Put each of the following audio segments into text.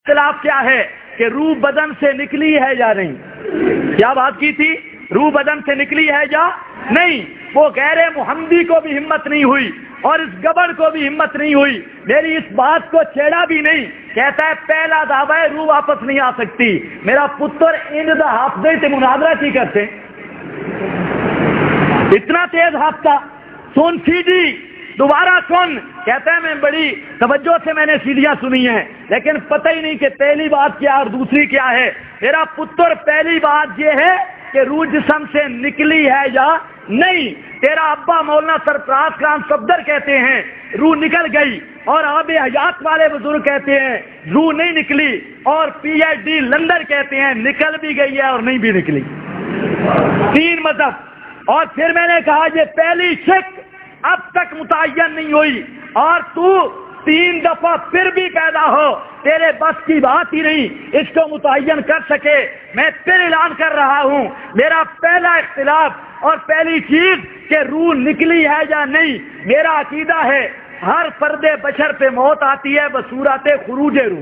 اختلاف کیا ہے کہ روح بدن سے نکلی ہے یا نہیں. کیا بات کی تھی؟ روح بدن سے نکلی ہے یا نہیں. وہ غیر محمدی کو بھی ہمت نہیں ہوئی اور اس گبر کو بھی ہمت نہیں ہوئی, میری اس بات کو چھیڑا بھی نہیں. کہتا ہے پہلا دعویٰ ہے روح واپس نہیں آ سکتی. میرا پتر ان حافظ سے مناظرہ کی کرتے, اتنا تیز ہفتہ سن سی جی دوبارہ سن. کہتا ہے میں بڑی توجہ سے میں نے سیدھیاں سنی ہیں لیکن پتہ ہی نہیں کہ پہلی بات کیا اور دوسری کیا ہے. میرا پتر پہلی بات یہ ہے کہ روح جسم سے نکلی ہے یا نہیں. تیرا ابا مولانا سرفراز خان صفدر کہتے ہیں روح نکل گئی, اور آب حیات والے بزرگ کہتے ہیں روح نہیں نکلی, اور پی ایچ ڈی لندر کہتے ہیں نکل بھی گئی ہے اور نہیں بھی نکلی. تین مذہب. اور پھر میں نے کہا یہ پہلی شک اب تک متعین نہیں ہوئی, اور تو 3 دفعہ پھر بھی پیدا ہو, تیرے بس کی بات ہی نہیں اس کو متعین کر سکے. میں پھر اعلان کر رہا ہوں میرا پہلا اختلاف اور پہلی چیز کہ روح نکلی ہے یا نہیں. میرا عقیدہ ہے ہر فرد بشر پہ موت آتی ہے بصورت خروج روح.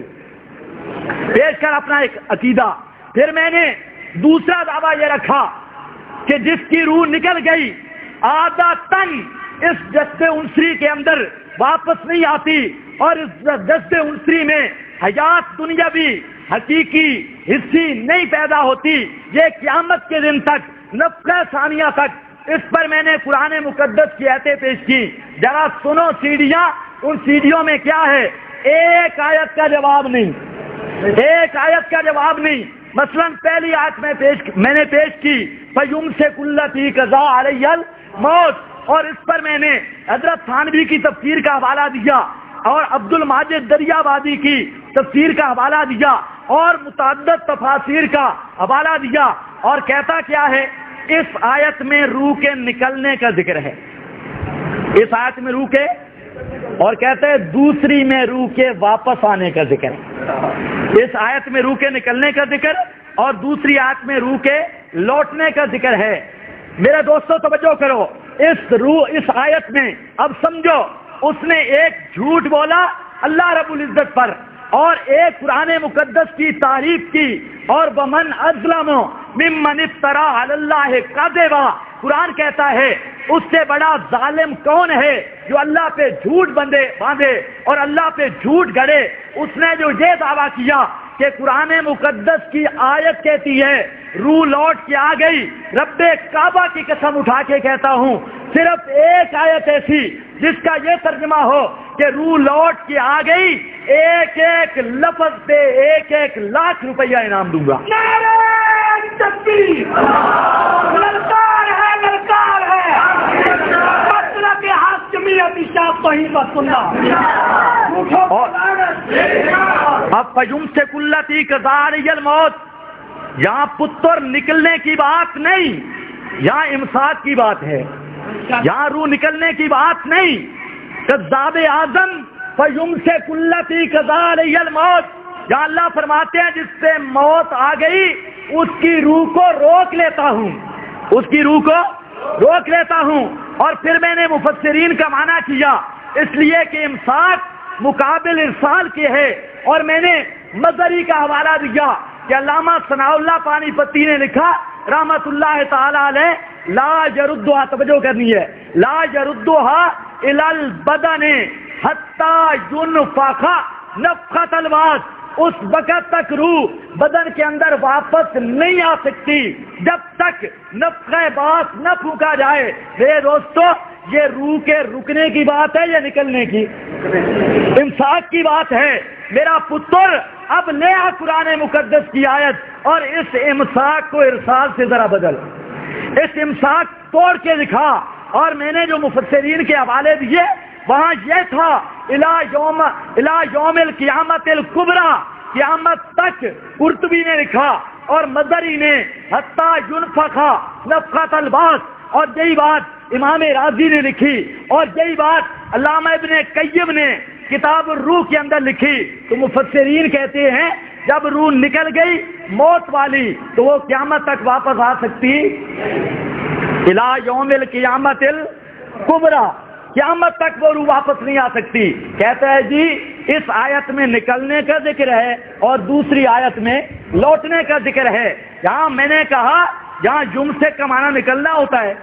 پیش کر اپنا ایک عقیدہ. پھر میں نے دوسرا دعویٰ یہ رکھا کہ جس کی روح نکل گئی عادتاً اس جسد انسری کے اندر واپس نہیں آتی, اور اس جسد انسری میں حیات دنیاوی حقیقی حصی نہیں پیدا ہوتی. یہ قیامت کے دن تک نفخہ ثانیہ تک. اس پر میں نے قرآن مقدس کی آیتیں پیش کی, ذرا سنو سیڑھیاں. ان سیڑھیوں میں کیا ہے؟ ایک آیت کا جواب نہیں, ایک آیت کا جواب نہیں. مثلا پہلی آیت میں نے پیش کی فَيُمْسِكُ الَّتِي قَضَىٰ عَلَيْهَا الْمَوْتَ, اور اس پر میں نے حضرت تھانوی کی تفسیر کا حوالہ دیا اور عبد الماجد دریابادی کی تفسیر کا حوالہ دیا اور متعدد تفاسیر کا حوالہ دیا. اور کہتا کیا ہے؟ اس آیت میں روح کے نکلنے کا ذکر ہے, اس آیت میں روح کے, اور کہتے ہیں دوسری میں روح کے واپس آنے کا ذکر ہے. اس آیت میں روح کے نکلنے کا ذکر اور دوسری آیت میں روح کے لوٹنے کا ذکر ہے. میرے دوستو توجہ کرو, اس آیت میں اب سمجھو اس نے ایک جھوٹ بولا اللہ رب العزت پر اور ایک قرآن مقدس کی تعریف کی, اور ومن اظلم ممن افترى علی اللہ کذبا. قرآن کہتا ہے اس سے بڑا ظالم کون ہے جو اللہ پہ جھوٹ باندھے اور اللہ پہ جھوٹ گڑے. اس نے جو یہ دعویٰ کیا کہ قرآن مقدس کی آیت کہتی ہے روح لوٹ کے آ گئی, رب کعبہ کی قسم اٹھا کے کہتا ہوں صرف ایک آیت ایسی جس کا یہ ترجمہ ہو کہ روح لوٹ کے آ گئی, ایک ایک لفظ پہ 1-1 لاکھ روپیہ انعام دوں گا. للکار ہے, للکار ہے, مطلب ہاتھ جمعیت شاپ توحید و سنت. اب فَيُمْسِكُ الَّتِي قَضَىٰ عَلَيْهَا الْمَوْتَ, یہاں پتر نکلنے کی بات نہیں, یہاں امساک کی بات ہے, یہاں روح نکلنے کی بات نہیں. کذاب اعظم فَيُمْسِكُ الَّتِي قَضَىٰ عَلَيْهَا الْمَوْتَ, جہاں اللہ فرماتے ہیں جس سے موت آ گئی اس کی روح کو روک لیتا ہوں, اس کی روح کو روک لیتا ہوں. اور پھر میں نے مفسرین کا معنی کیا اس لیے کہ امساک مقابل ارسال کے ہے, اور میں نے مظہری کا حوالہ دیا کہ علامہ ثناء اللہ پانی پتی نے لکھا رحمت اللہ تعالی علیہ لا یردها, توجہ کرنی ہے, لا یردها الی البدن حتی ينفخ نفخۃ البعث. اس وقت تک روح بدن کے اندر واپس نہیں آ سکتی جب تک نفخہ بعث نہ پھونکا جائے. میرے دوستو یہ روح کے رکنے کی بات ہے یا نکلنے کی؟ امساک کی بات ہے. میرا پتر اب نیا قرآن مقدس کی آیت اور اس امساک کو ارسال سے ذرا بدل, اس امساک توڑ کے دکھا. اور میں نے جو مفسرین کے حوالے دیے وہاں یہ تھا الی یوم القیامت الکبریٰ, قیامت تک قرطبی نے لکھا اور مظہری نے حتی ينفخ نفخۃ البعث, اور یہی بات امام رازی نے لکھی اور یہی بات علامہ ابن قیم نے کتاب الروح کے اندر لکھی. تو مفسرین کہتے ہیں جب روح نکل گئی موت والی تو وہ قیامت تک واپس آ سکتی الی یوم القیامت الکبریٰ, قیامت تک وہ روح واپس نہیں آ سکتی. کہتا ہے جی اس آیت میں نکلنے کا ذکر ہے اور دوسری آیت میں لوٹنے کا ذکر ہے. یہاں میں نے کہا جہاں یمسک کا معنی نکلنا ہوتا ہے،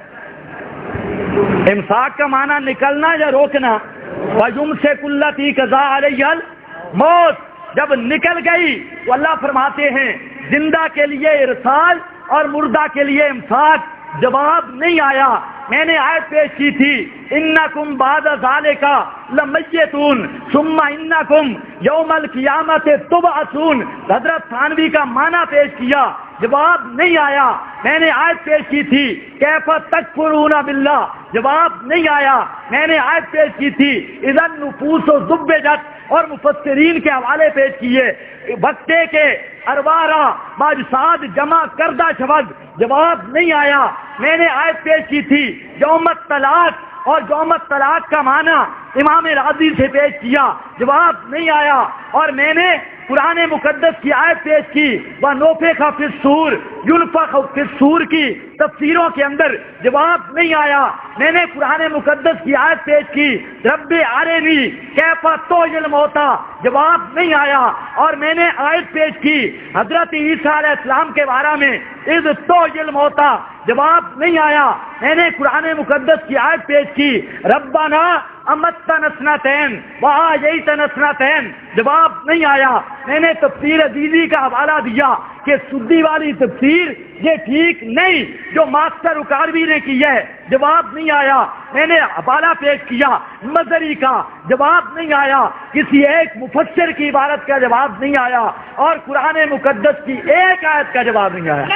امساک کا معنی نکلنا یا روکنا. وَيُمْسِكُ الَّتِي قَضَىٰ عَلَيْهَا الْمَوْتَ، جب نکل گئی تو اللہ فرماتے ہیں زندہ کے لیے ارسال اور مردہ کے لیے امساک. جواب نہیں آیا. میں نے آیت پیش کی تھی انکم بعد ذالک لمیتون ثم انکم یوم القیامت تبعثون. حضرت تھانوی کا معنی پیش کیا، جواب نہیں آیا. میں نے آیت پیش کی تھی کیف تکفرون باللہ، جواب نہیں آیا. میں نے آیت پیش کی تھی اذا النفوس زبجت اور مفسرین کے حوالے پیش کیے وقتے کے اروارا باجساد جمع کردہ شود، جواب نہیں آیا. میں نے آیت پیش کی تھی یوم الطلاق اور یوم الطلاق کا معنی امام راضی سے پیش کیا، جواب نہیں آیا. اور میں نے قرآن مقدس کی آیت پیش کی وَنُفِخَ فِي الصُّورِ يُنفَخُ فِي الصُّورِ کی تفسیروں کے اندر، جواب نہیں آیا. میں نے قرآن مقدس کی آیت پیش کی رب ارنی کیف تحیی الموتی، جواب نہیں آیا. اور میں نے آیت پیش کی حضرت عیسیٰ علیہ السلام کے بارے میں اذ تحیی الموتی، جواب نہیں آیا. میں نے قرآن مقدس کی آیت پیش کی ربنا امتنا اثنتین واحییتنا اثنتین، جواب نہیں آیا. میں نے تفسیر عزیزی کا حوالہ دیا کہ سدی والی تفسیر یہ ٹھیک نہیں جو ماسٹر اکاروی نے کی ہے، جواب نہیں آیا. میں نے حوالہ پیش کیا مظہری کا، جواب نہیں آیا. کسی ایک مفسر کی عبارت کا جواب نہیں آیا اور قرآن مقدس کی ایک آیت کا جواب نہیں آیا.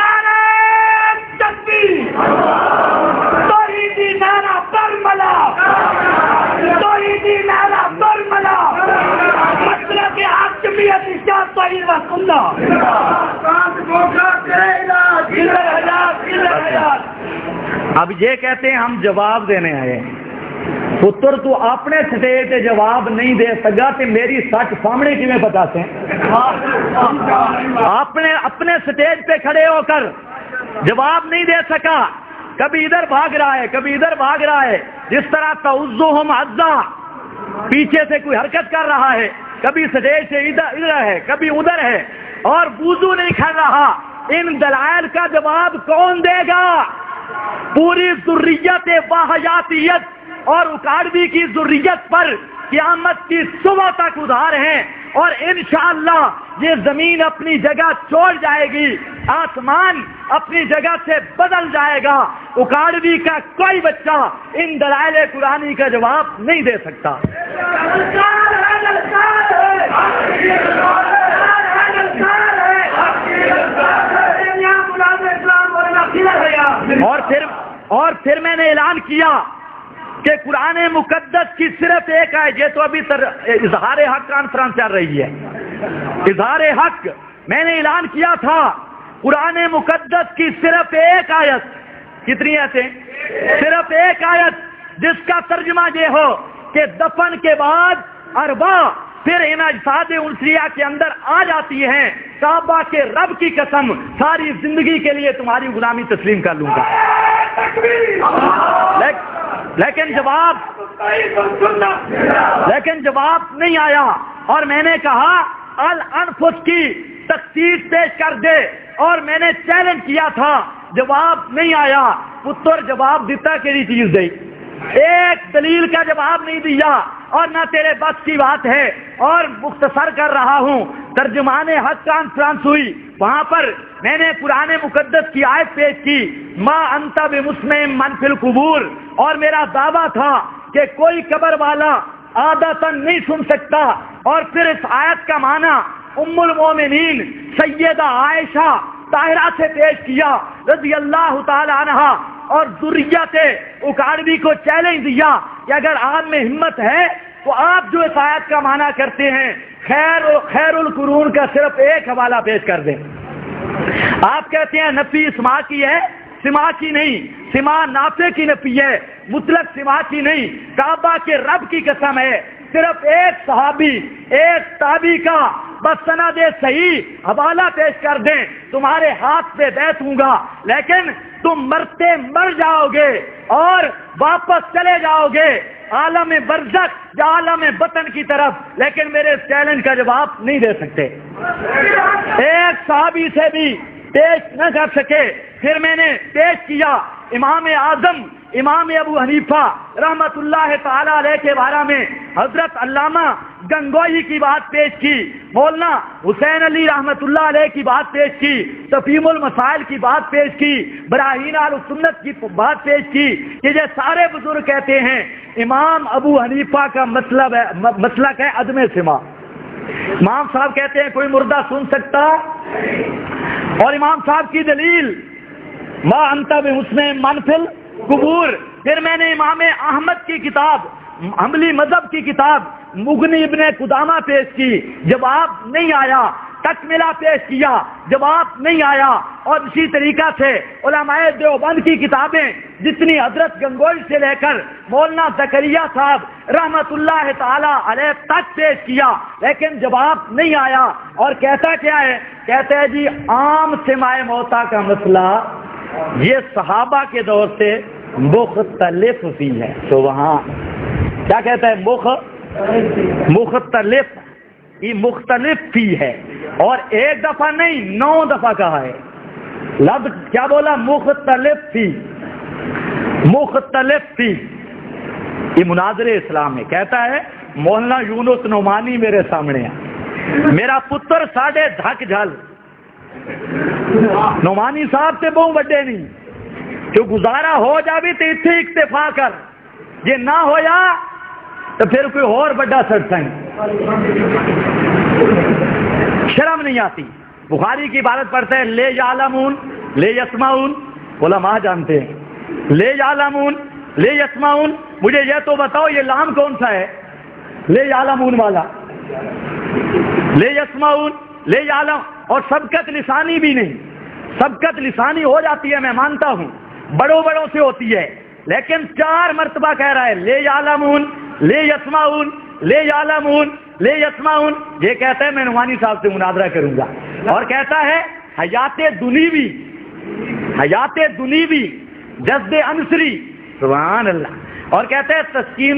تکبیر، توحیدی نعرہ برملا، توحیدی نعرہ برملا، مطلب حاکمیت اشاعت توحید و سنت. اب یہ کہتے ہیں ہم جواب دینے آئے. پتر تو اپنے سٹیج سے جواب نہیں دے سکا تو میری سچ سامنے کی میں بتاتے ہیں. اپنے سٹیج پہ کھڑے ہو کر جواب نہیں دے سکا، کبھی ادھر بھاگ رہا ہے کبھی ادھر بھاگ رہا ہے. جس طرح تعوذہم عزا پیچھے سے کوئی حرکت کر رہا ہے، کبھی سٹیج سے ادھر ہے کبھی ادھر ہے اور وضو نہیں کر رہا. ان دلائل کا جواب کون دے گا؟ پوری ذریت واحیاتیت اور اکاڑوی کی ذریت پر قیامت کی صبح تک ادھار ہیں اور انشاءاللہ یہ زمین اپنی جگہ چھوڑ جائے گی، آسمان اپنی جگہ سے بدل جائے گا. اکاڑوی کا کوئی بچہ ان دلائل قرآنی کا جواب نہیں دے سکتا. اور پھر میں نے اعلان کیا کہ قرآن مقدس کی صرف ایک آیت، یہ تو ابھی اظہار حق کانفرنس چل رہی ہے، اظہار حق میں نے اعلان کیا تھا قرآن مقدس کی صرف ایک آیت. کتنی آیتیں؟ صرف ایک آیت جس کا ترجمہ یہ ہو کہ دفن کے بعد ارواح پھر ان اجساد انسیہ کے اندر آ جاتی ہیں. کعبہ کے رب کی قسم ساری زندگی کے لیے تمہاری غلامی تسلیم کر لوں گا. لیکن جواب نہیں آیا. اور میں نے کہا الانفس کی تخصیص پیش کر دے اور میں نے چیلنج کیا تھا، جواب نہیں آیا. پتر جواب دیتا کیڑی چیز دے، ایک دلیل کا جواب نہیں دیا اور نہ تیرے بس کی بات ہے. اور مختصر کر رہا ہوں، ترجمان حق کانفرنس ہوئی، وہاں پر میں نے قرآن مقدس کی آیت پیش کی ما انت بمسمع من فی القبور، اور میرا دعویٰ تھا کہ کوئی قبر والا عادتاً نہیں سن سکتا. اور پھر اس آیت کا معنی ام المومنین سیدہ عائشہ طاہرہ سے پیش کیا رضی اللہ تعالی عنہا، اور ذریت اکاڑوی کو چیلنج دیا کہ اگر آپ میں ہمت ہے تو آپ جو اس آیت کا معنی کرتے ہیں خیر القرون کا صرف ایک حوالہ پیش کر دیں. آپ کہتے ہیں نفی سما کی ہے، سما کی نہیں، سما نافع کی نفی ہے، مطلق سما کی نہیں. کعبہ کے رب کی قسم ہے صرف ایک صحابی ایک تابعی کا بس سند صحیح حوالہ پیش کر دیں، تمہارے ہاتھ پہ بیعت ہوں گا. لیکن تم مرتے مر جاؤ گے اور واپس چلے جاؤ گے عالم برزخ یا عالم بطن کی طرف، لیکن میرے اس چیلنج کا جواب نہیں دے سکتے. ایک صحابی سے بھی پیش نہ کر سکے. پھر میں نے پیش کیا امام اعظم امام ابو حنیفہ رحمت اللہ تعالی علیہ کے بارے میں حضرت علامہ گنگوئی کی بات پیش کی، مولانا حسین علی رحمت اللہ علیہ کی بات پیش کی، تفہیم المسائل کی بات پیش کی، براہین اہل سنت کی بات پیش کی کہ یہ سارے بزرگ کہتے ہیں امام ابو حنیفہ کا مسلک ہے عدم سماع. امام صاحب کہتے ہیں کوئی مردہ سن سکتا، اور امام صاحب کی دلیل ما انت بمسمع من فی القبور. پھر میں نے امام احمد کی کتاب حنبلی مذہب کی کتاب مغنی ابن قدامہ پیش کی، جواب نہیں آیا. تکملہ پیش کیا، جواب نہیں آیا. اور اسی طریقہ سے علماء دیوبند کی کتابیں جتنی حضرت گنگوئی سے لے کر مولانا زکریا صاحب رحمت اللہ تعالی علیہ تک پیش کیا، لیکن جواب نہیں آیا. اور کہتا کیا ہے؟ کہتے ہیں جی عام سماع موتا کا مسئلہ یہ صحابہ کے دور سے مختلف بھی ہے. تو وہاں کیا کہتا ہے؟ مختلف، یہ مختلف بھی ہے. اور ایک دفعہ نہیں 9 دفعہ کہا ہے. لفظ کیا بولا؟ مختلف بھی، مختلف بھی. یہ مناظر اسلام ہے. کہتا ہے مولانا یونس نعمانی میرے سامنے ہے، میرا پتر ساڑھے دھک جھل. نعمانی صاحب سے بہت بڑے نہیں، جو گزارا ہو جا بھی تو اتنے اکتفا کر، یہ نہ ہویا تو پھر کوئی اور بڑا سرسنگ. شرم نہیں آتی. بخاری کی عبارت پڑھتے ہیں لے یعلمون لے یسمعون، علماء جانتے ہیں لے یعلمون لے یسمعون. مجھے یہ تو بتاؤ یہ لام کون سا ہے؟ لے یعلمون والا. لے یسمعون لے یعلم. اور سبقت لسانی بھی نہیں. سبقت لسانی ہو جاتی ہے، میں مانتا ہوں بڑوں سے ہوتی ہے، لیکن 4 مرتبہ کہہ رہا ہے لے یعلمون لے یسمعون لے یعلمون لے یسمعون. یہ کہتا ہے میں نعمانی صاحب سے مناظرہ کروں گا. اور کہتا ہے حیات دنیوی جذب انصری، سبحان اللہ. اور کہتا ہے تسکین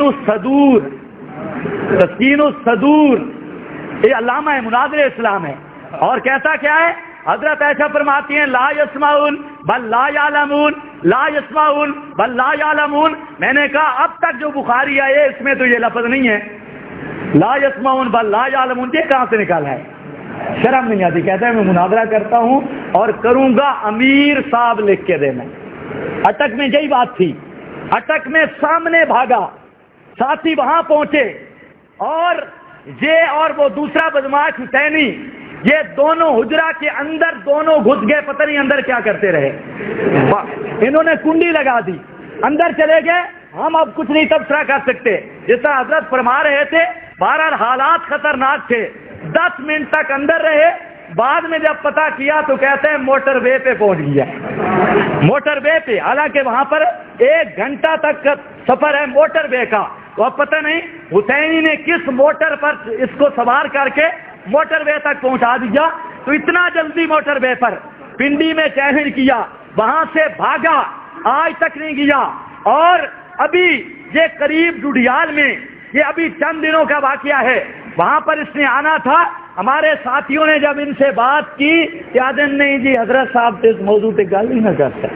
الصدور، یہ علامہ ہے، مناظر اسلام ہے. اور کہتا کیا ہے؟ حضرت ایسا فرماتی ہیں لا یسمعون بل لا یعلمون لا یسمعون بل لا یعلمون. میں نے کہا اب تک جو بخاری آئے اس میں تو یہ لفظ نہیں ہے لا یسمعون بل لا یعلمون. یہ کہاں سے نکالا ہے؟ شرم نہیں آتی. کہتا ہے میں مناظرہ کرتا ہوں اور کروں گا، امیر صاحب لکھ کے دینا. اٹک میں یہی بات تھی. اٹک میں سامنے بھاگا، ساتھی وہاں پہنچے، اور یہ اور وہ دوسرا بدماش حسینی، یہ دونوں حجرہ کے اندر دونوں گھس گئے. پتہ نہیں اندر کیا کرتے رہے. انہوں نے کنڈی لگا دی، اندر چلے گئے. ہم اب کچھ نہیں تبصرہ کر سکتے. جس طرح حضرت فرما رہے تھے بہرحال حالات خطرناک تھے. 10 منٹ تک اندر رہے. بعد میں جب پتہ کیا تو کہتے ہیں موٹر وے پہ پہنچ گیا. موٹر وے پہ، حالانکہ وہاں پر 1 گھنٹہ تک سفر ہے موٹر وے کا. تو اب پتہ نہیں حسینی نے کس موٹر پر اس کو سوار کر کے موٹر وے تک پہنچا دیا. تو اتنا جلدی موٹر وے پر پنڈی میں چیلنج کیا، وہاں سے بھاگا، آج تک نہیں گیا. اور ابھی یہ قریب ڈوڈیال میں، یہ ابھی چند دنوں کا واقعہ ہے، وہاں پر اس نے آنا تھا. ہمارے ساتھیوں نے جب ان سے بات کی یاد نہیں جی حضرت صاحب سے اس موضوع پہ گل ہی نہ کرتا.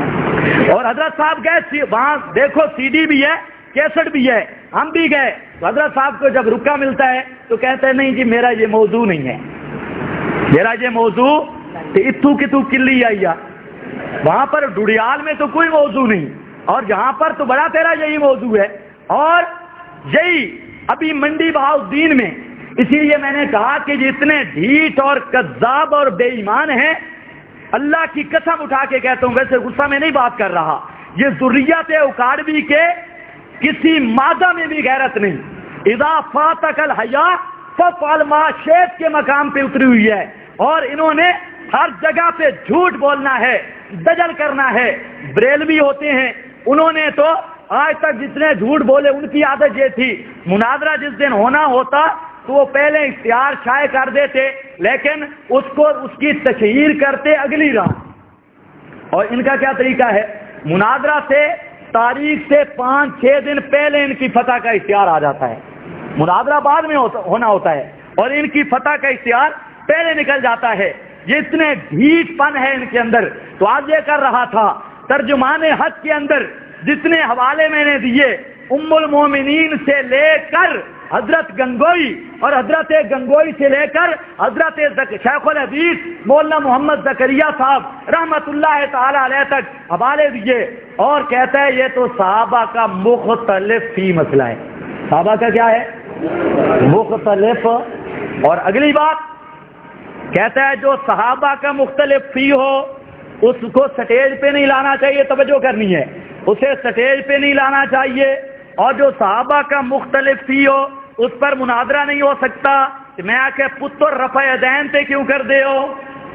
اور حضرت صاحب گئے وہاں، دیکھو سی ڈی بھی ہے، کیسٹ بھی ہے. ہم بھی گئے تو حضرت صاحب کو جب رکا ملتا ہے تو کہتے ہیں نہیں جی میرا یہ موضوع نہیں ہے، میرا یہ موضوع اتو کی تو کلی آئی. وہاں پر ڈوڈیال میں تو کوئی موضوع نہیں، اور یہاں پر تو بڑا تیرا یہی موضوع ہے. اور یہی ابھی منڈی بہاؤدین میں، اسی لیے میں نے کہا کہ جتنے ڈھیٹ اور کذاب اور بے ایمان ہیں، اللہ کی قسم اٹھا کے کہتا ہوں، ویسے غصہ میں نہیں بات کر رہا، یہ ذریت اکاڑوی کے کسی مادہ میں بھی غیرت نہیں. اذا فاتک الحیا ففعل ما شیخ کے مقام پہ اتری ہوئی ہے. اور انہوں نے ہر جگہ پہ جھوٹ بولنا ہے، دجل کرنا ہے. بریلوی ہوتے ہیں، انہوں نے تو آج تک جتنے جھوٹ بولے ان کی عادت یہ تھی، مناظرہ جس دن ہونا ہوتا تو وہ پہلے اشتہار شائع کر دیتے، لیکن اس کی تشہیر کرتے اگلی رات. اور ان کا کیا طریقہ ہے؟ مناظرہ سے تاریخ سے 5-6 دن پہلے ان کی فتح کا اشتہار آ جاتا ہے. مناظرہ بعد میں ہونا ہوتا ہے اور ان کی فتح کا اشتہار پہلے نکل جاتا ہے. یہ اتنے ڈھیٹ پن ہے ان کے اندر. تو آج یہ کر رہا تھا ترجمان حق کے اندر جتنے حوالے میں نے دیے ام المومنین سے لے کر حضرت گنگوئی اور حضرت گنگوئی سے لے کر حضرت شیخ الحدیث مولانا محمد زکریا صاحب رحمت اللہ تعالی علیہ تک حوالے دیے اور کہتا ہے یہ تو صحابہ کا مختلف فی مسئلہ ہے. صحابہ کا کیا ہے؟ مختلف. اور اگلی بات کہتا ہے جو صحابہ کا مختلف فی ہو اس کو سٹیج پہ نہیں لانا چاہیے. توجہ کرنی ہے, اسے سٹیج پہ نہیں لانا چاہیے. اور جو صحابہ کا مختلف فی ہو اس پر مناظرہ نہیں ہو سکتا. میں آ کے پتر رفع یدین پہ کیوں کر دے ہو؟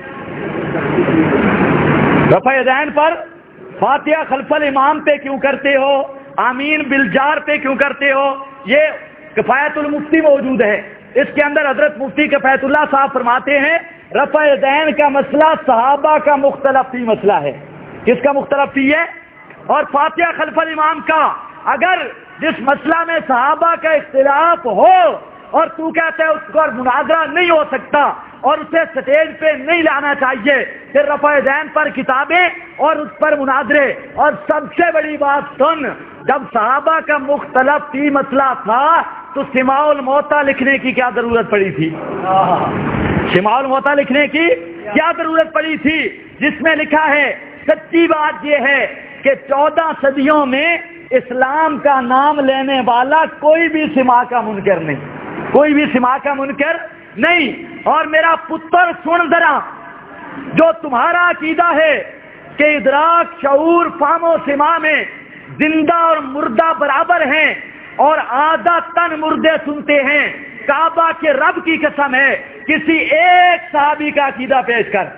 رفع یدین پر فاتحہ خلف الامام پہ کیوں کرتے ہو؟ آمین بالجار پہ کیوں کرتے ہو؟ یہ کفایت المفتی موجود ہے, اس کے اندر حضرت مفتی کفایت اللہ صاحب فرماتے ہیں رفع یدین کا مسئلہ صحابہ کا مختلف فی مسئلہ ہے. کس کا مختلف فی ہے؟ اور فاتحہ خلف الامام کا اگر جس مسئلہ میں صحابہ کا اختلاف ہو اور تو کہتے ہیں اس پر مناظرہ نہیں ہو سکتا اور اسے سٹیج پہ نہیں لانا چاہیے, پھر رفع یدین پر کتابیں اور اس پر مناظرے. اور سب سے بڑی بات سن, جب صحابہ کا مختلف فی مسئلہ تھا تو سماع الموتیٰ لکھنے کی کیا ضرورت پڑی تھی؟ سماع الموتیٰ لکھنے کی کیا ضرورت پڑی تھی جس میں لکھا ہے. سچی بات یہ ہے کہ 14 صدیوں میں اسلام کا نام لینے والا کوئی بھی سماع کا منکر نہیں, کوئی بھی سماع کا منکر نہیں. اور میرا پتر سن ذرا, جو تمہارا عقیدہ ہے کہ ادراک شعور فہم و سماع میں زندہ اور مردہ برابر ہیں اور آدھا تن مردے سنتے ہیں, کعبہ کے رب کی قسم ہے کسی ایک صحابی کا عقیدہ پیش کر.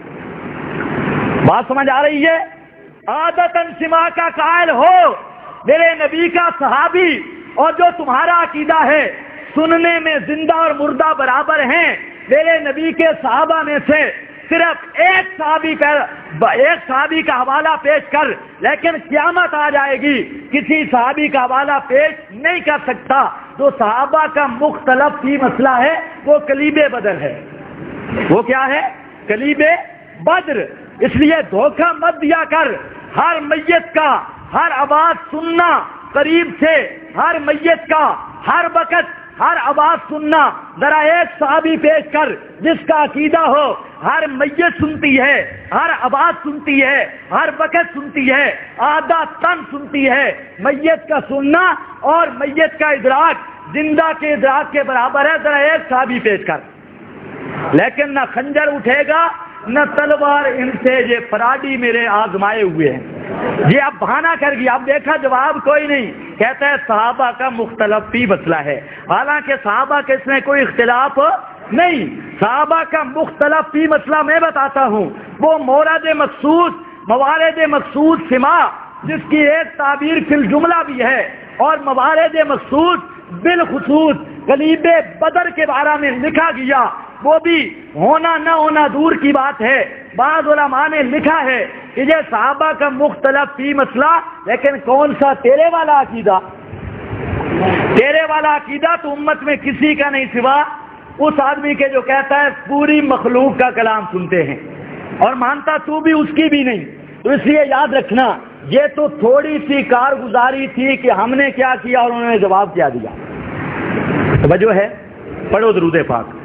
بات سمجھ آ رہی ہے؟ آدھا تن سماع کا قائل ہو میرے نبی کا صحابی, اور جو تمہارا عقیدہ ہے سننے میں زندہ اور مردہ برابر ہیں, میرے نبی کے صحابہ میں سے صرف ایک صحابی کا حوالہ پیش کر. لیکن قیامت آ جائے گی کسی صحابی کا حوالہ پیش نہیں کر سکتا. جو صحابہ کا مختلف فی مسئلہ ہے وہ کلیب بدر ہے. وہ کیا ہے؟ کلیب بدر. اس لیے دھوکہ مت دیا کر. ہر میت کا ہر آواز سننا قریب سے, ہر میت کا ہر وقت ہر آواز سننا. ذرا ایک صحابی پیش کر جس کا عقیدہ ہو ہر میت سنتی ہے, ہر آواز سنتی ہے, ہر وقت سنتی ہے, آدھا تن سنتی ہے. میت کا سننا اور میت کا ادراک زندہ کے ادراک کے برابر ہے. ذرا ایک صحابی پیش کر. لیکن نہ خنجر اٹھے گا نہ تلوار, ان سے یہ فراڈی میرے آزمائے ہوئے ہیں. یہ اب بہانہ کر گیا. اب دیکھا جواب کوئی نہیں. کہتا ہے صحابہ کا مختلف فی مسئلہ ہے, حالانکہ صحابہ کے اس میں کوئی اختلاف نہیں. صحابہ کا مختلف فی مسئلہ میں بتاتا ہوں. وہ مورد مخصوص موارد مخصوص سماع جس کی ایک تعبیر فی الجملہ بھی ہے, اور موارد مخصوص بالخصوص کلیب بدر کے بارے میں لکھا گیا. وہ بھی ہونا نہ ہونا دور کی بات ہے. بعض علماء نے لکھا ہے کہ یہ صحابہ کا مختلف فی مسئلہ, لیکن کون سا تیرے والا عقیدہ؟ تیرے والا عقیدہ تو امت میں کسی کا نہیں سوا اس آدمی کے جو کہتا ہے پوری مخلوق کا کلام سنتے ہیں, اور مانتا تو بھی اس کی بھی نہیں. تو اس لیے یاد رکھنا یہ تو تھوڑی سی کارگزاری تھی کہ ہم نے کیا کیا اور انہوں نے جواب کیا دیا. توجہ ہے؟ پڑھو درود پاک.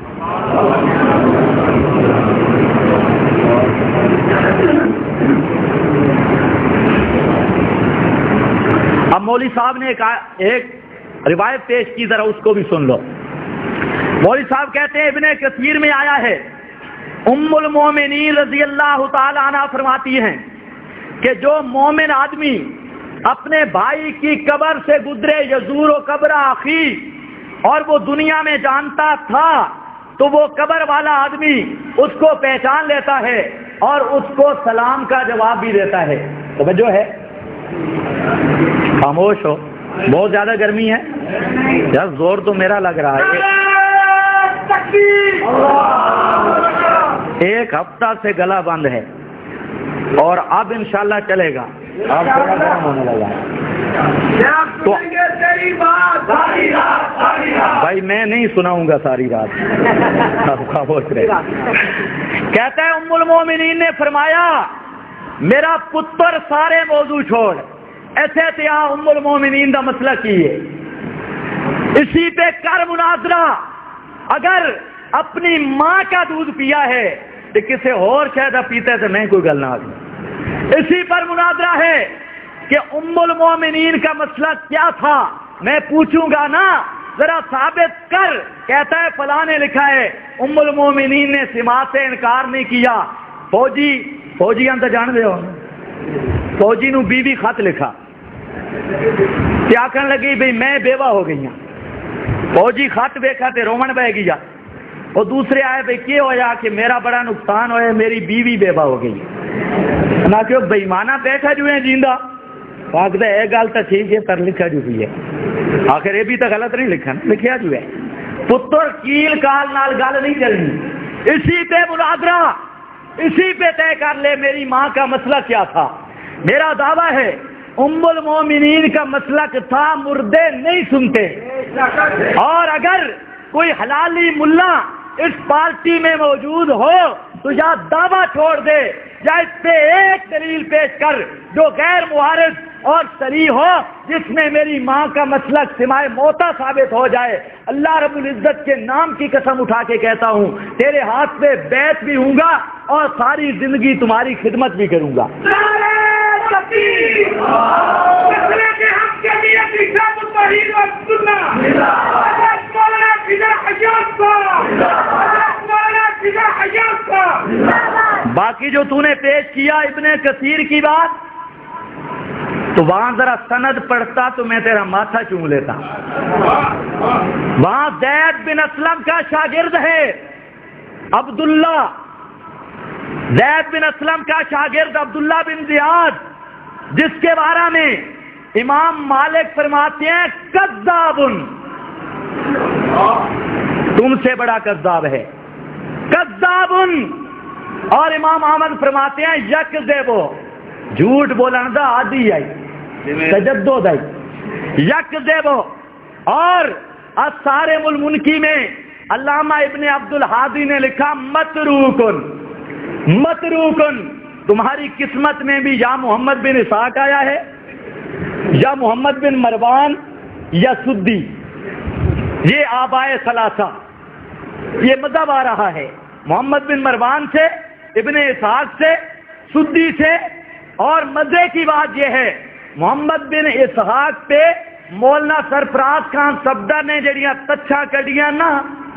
اب مولوی صاحب نے ایک روایت پیش کی, ذرا اس کو بھی سن لو. مولوی صاحب کہتے ہیں ابن کثیر میں آیا ہے, ام المومنین رضی اللہ تعالی عنہ فرماتی ہیں کہ جو مومن آدمی اپنے بھائی کی قبر سے گزرے یزور و قبر اخی, اور وہ دنیا میں جانتا تھا تو وہ قبر والا آدمی اس کو پہچان لیتا ہے اور اس کو سلام کا جواب بھی دیتا ہے. توجہ ہے؟ خاموش ہو, بہت زیادہ گرمی ہے یار, زور تو میرا لگ رہا ہے. ایک ہفتہ سے گلا بند ہے. اور اب انشاءاللہ چلے گا. اب تھوڑا گرم ہونے لگا. تو بھائی میں نہیں سناؤں گا ساری رات. کہتا ہے ام المومنین نے فرمایا میرا پتر سارے موضوع چھوڑ. ایسے تھے ام المومنین دا مسئلہ کی ہے, اسی پہ کر مناظرہ. اگر اپنی ماں کا دودھ پیا ہے تو کسی اور شاید پیتا ہے تو میں کوئی گل نہ آتی. اسی پر مناظرہ ہے کہ ام المومنین کا مسئلہ کیا تھا. میں پوچھوں گا نا ذرا ثابت کر. کہتا ہے فلاں نے لکھا ہے ام المومنین نے سماعت سے انکار نہیں کیا. فوجی ہم تو جان دے ہو, فوجی نو بیوی خط لکھا کیا کہنے لگی بھئی میں بیوہ ہو گئی ہوں. فوجی خط دیکھا تے رومن بہ گیا. اور دوسرے آئے بھئی کیا ہوا کہ میرا بڑا نقصان ہوئے, میری بیوی بیوہ ہو گئی. نہ کہ بےمانہ بیٹھا جو ہے جیندہ آخر ایک گل تو ٹھیک ہے پر لکھا جو بھی ہے آخر یہ بھی تو غلط نہیں لکھا نا, لکھا جو ہے پتر کیل کال نال گل نہیں چلنی. اسی پہ مناظرہ, اسی پہ طے کر لے میری ماں کا مسئلہ کیا تھا. میرا دعویٰ ہے ام المومنین کا مسلک تھا مردے نہیں سنتے. اور اگر کوئی حلالی ملا اس پارٹی میں موجود ہو تو یا دعویٰ چھوڑ دے یا اس پہ ایک دلیل پیش کر جو غیر معارض اور صریح ہو جس میں میری ماں کا مسلک سمائے موتا ثابت ہو جائے. اللہ رب العزت کے نام کی قسم اٹھا کے کہتا ہوں تیرے ہاتھ پہ بیعت بھی ہوں گا اور ساری زندگی تمہاری خدمت بھی کروں گا. باقی جو تو نے پیش کیا ابن کثیر کی بات تو وہاں ذرا سند پڑھتا تو میں تیرا ماتھا چوم لیتا. وہاں زید بن اسلم کا شاگرد ہے عبداللہ, زید بن اسلم کا شاگرد عبداللہ بن زیاد جس کے بارے میں امام مالک فرماتے ہیں کذاب, تم سے بڑا کذاب ہے, کذاب. اور امام احمد فرماتے ہیں یکذب, جھوٹ بولنے دا عادی ہے, تجدد ہے, یکذب. اور الصارم المنکی میں علامہ ابن عبد الحادی نے لکھا متروکن, متروکن. تمہاری قسمت میں بھی یا محمد بن اسحاق آیا ہے یا محمد بن مروان یا سدی, یہ آبائے ثلاثہ, یہ مذہب آ رہا ہے محمد بن مروان سے, ابن اسحاق سے, سدی سے. اور مزے کی بات یہ ہے محمد بن اسحاق پہ مولانا سرفراز خان سبدہ نے جڑیاں تچھا کڑیاں نا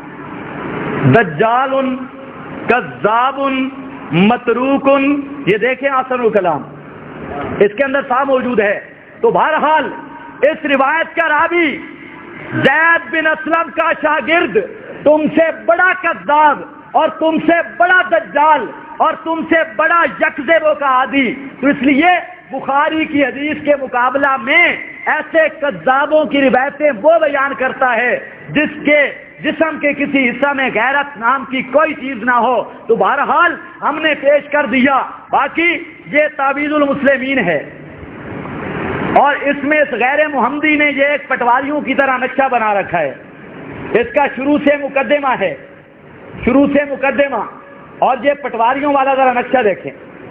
دجال کذاب متروک, یہ دیکھیں حسن الکلام اس کے اندر صاحب موجود ہے. تو بہرحال اس روایت کا راوی زید بن اسلم کا شاگرد تم سے بڑا کذاب اور تم سے بڑا دجال اور تم سے بڑا یکذبوں کا عادی. تو اس لیے بخاری کی حدیث کے مقابلہ میں ایسے کذابوں کی روایتیں وہ بیان کرتا ہے جس کے جسم کے کسی حصہ میں غیرت نام کی کوئی چیز نہ ہو. تو بہرحال ہم نے پیش کر دیا. باقی یہ تعویذ المسلمین ہے اور اس میں اس غیر محمدی نے یہ ایک پٹواریوں کی طرح نقشہ بنا رکھا ہے. اس کا شروع سے مقدمہ ہے, شروع سے مقدمہ, اور یہ پٹواریوں والا ذرا نقشہ دیکھیں.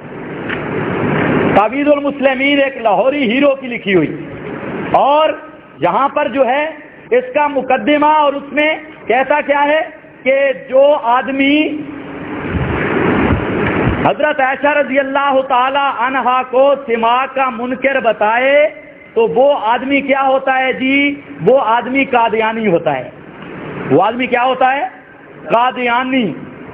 تعویذ المسلمین ایک لاہوری ہیرو کی لکھی ہوئی, اور یہاں پر جو ہے اس کا مقدمہ اور اس میں کہتا کیا ہے کہ جو آدمی حضرت عائشہ رضی اللہ تعالی عنہا کو سماع کا منکر بتائے تو وہ آدمی کیا ہوتا ہے جی, وہ آدمی قادیانی ہوتا ہے. وہ آدمی کیا ہوتا ہے, قادیانی.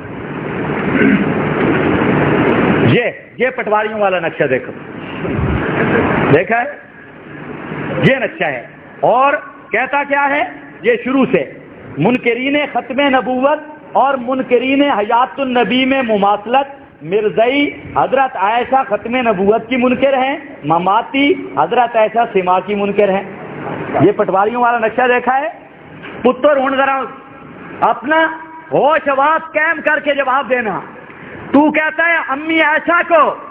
یہ پٹواریوں والا نقشہ دیکھو, دیکھا ہے, یہ نقشہ ہے. اور کہتا کیا ہے, یہ شروع سے منکرین ختم نبوت اور منکرین حیات النبی میں مماثلت, مرزئی حضرت عائشہ ختم نبوت کی منکر ہیں, مماتی حضرت عائشہ سما کی منکر ہیں. یہ پٹواریوں والا نقشہ دیکھا ہے. پتر ہوں ذرا اپنا ہوش آواز قائم کر کے جواب دینا. تو کہتا ہے امی عائشہ کو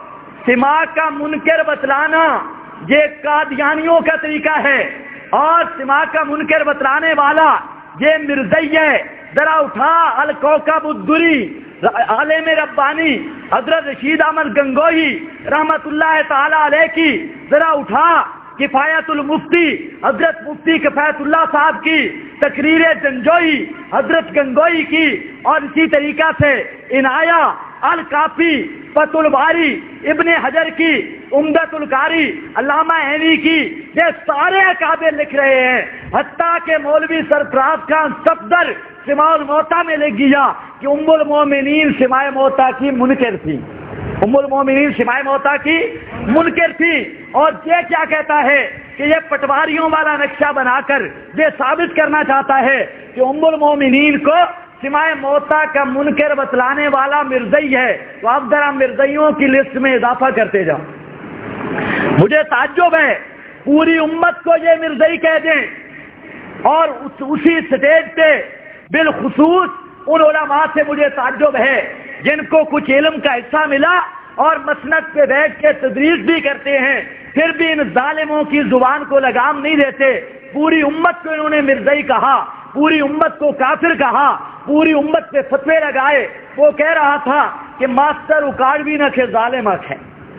سماع کا منکر بتلانا یہ قادیانیوں کا طریقہ ہے، اور سماع کا منکر بتلانے والا یہ مرزئی ہے۔ ذرا اٹھا الکوکب الدری عالم ربانی حضرت رشید احمد گنگوہی رحمت اللہ تعالی علیہ کی، ذرا اٹھا کفایت المفتی حضرت مفتی کفایت اللہ صاحب کی، تقریر جنجوئی حضرت گنگوئی کی، اور اسی طریقہ سے عنایہ الکافی فتح الباری ابن حجر کی، عمدۃ القاری علامہ عینی کی، یہ سارے اکابر لکھ رہے ہیں۔ حتیٰ کہ مولوی سرفراز خان صفدر سماع الموتیٰ میں لکھ گیا کہ ام المومنین سماع موتیٰ کی منکر تھی، ام المومنین سماع موتیٰ کی منکر تھی۔ اور یہ کیا کہتا ہے کہ یہ پٹواریوں والا نقشہ بنا کر یہ ثابت کرنا چاہتا ہے کہ ام المومنین کو سماع موتیٰ کا منکر بتلانے والا مرزئی ہے۔ تو اب ذرا مرزئیوں کی لسٹ میں اضافہ کرتے جاؤ۔ مجھے تعجب ہے پوری امت کو یہ مرزئی کہہ دیں، اور اسی سٹیج پہ بالخصوص ان علماء سے مجھے تعجب ہے جن کو کچھ علم کا حصہ ملا اور مسند پہ بیٹھ کے تدریس بھی کرتے ہیں، پھر بھی ان ظالموں کی زبان کو لگام نہیں دیتے۔ پوری امت کو انہوں نے مرزئی کہا، پوری امت کو کافر کہا، پوری امت پہ فتوے لگائے۔ وہ کہہ رہا تھا کہ ماسٹر اکاڑوی نہ کہ ظالم ہے،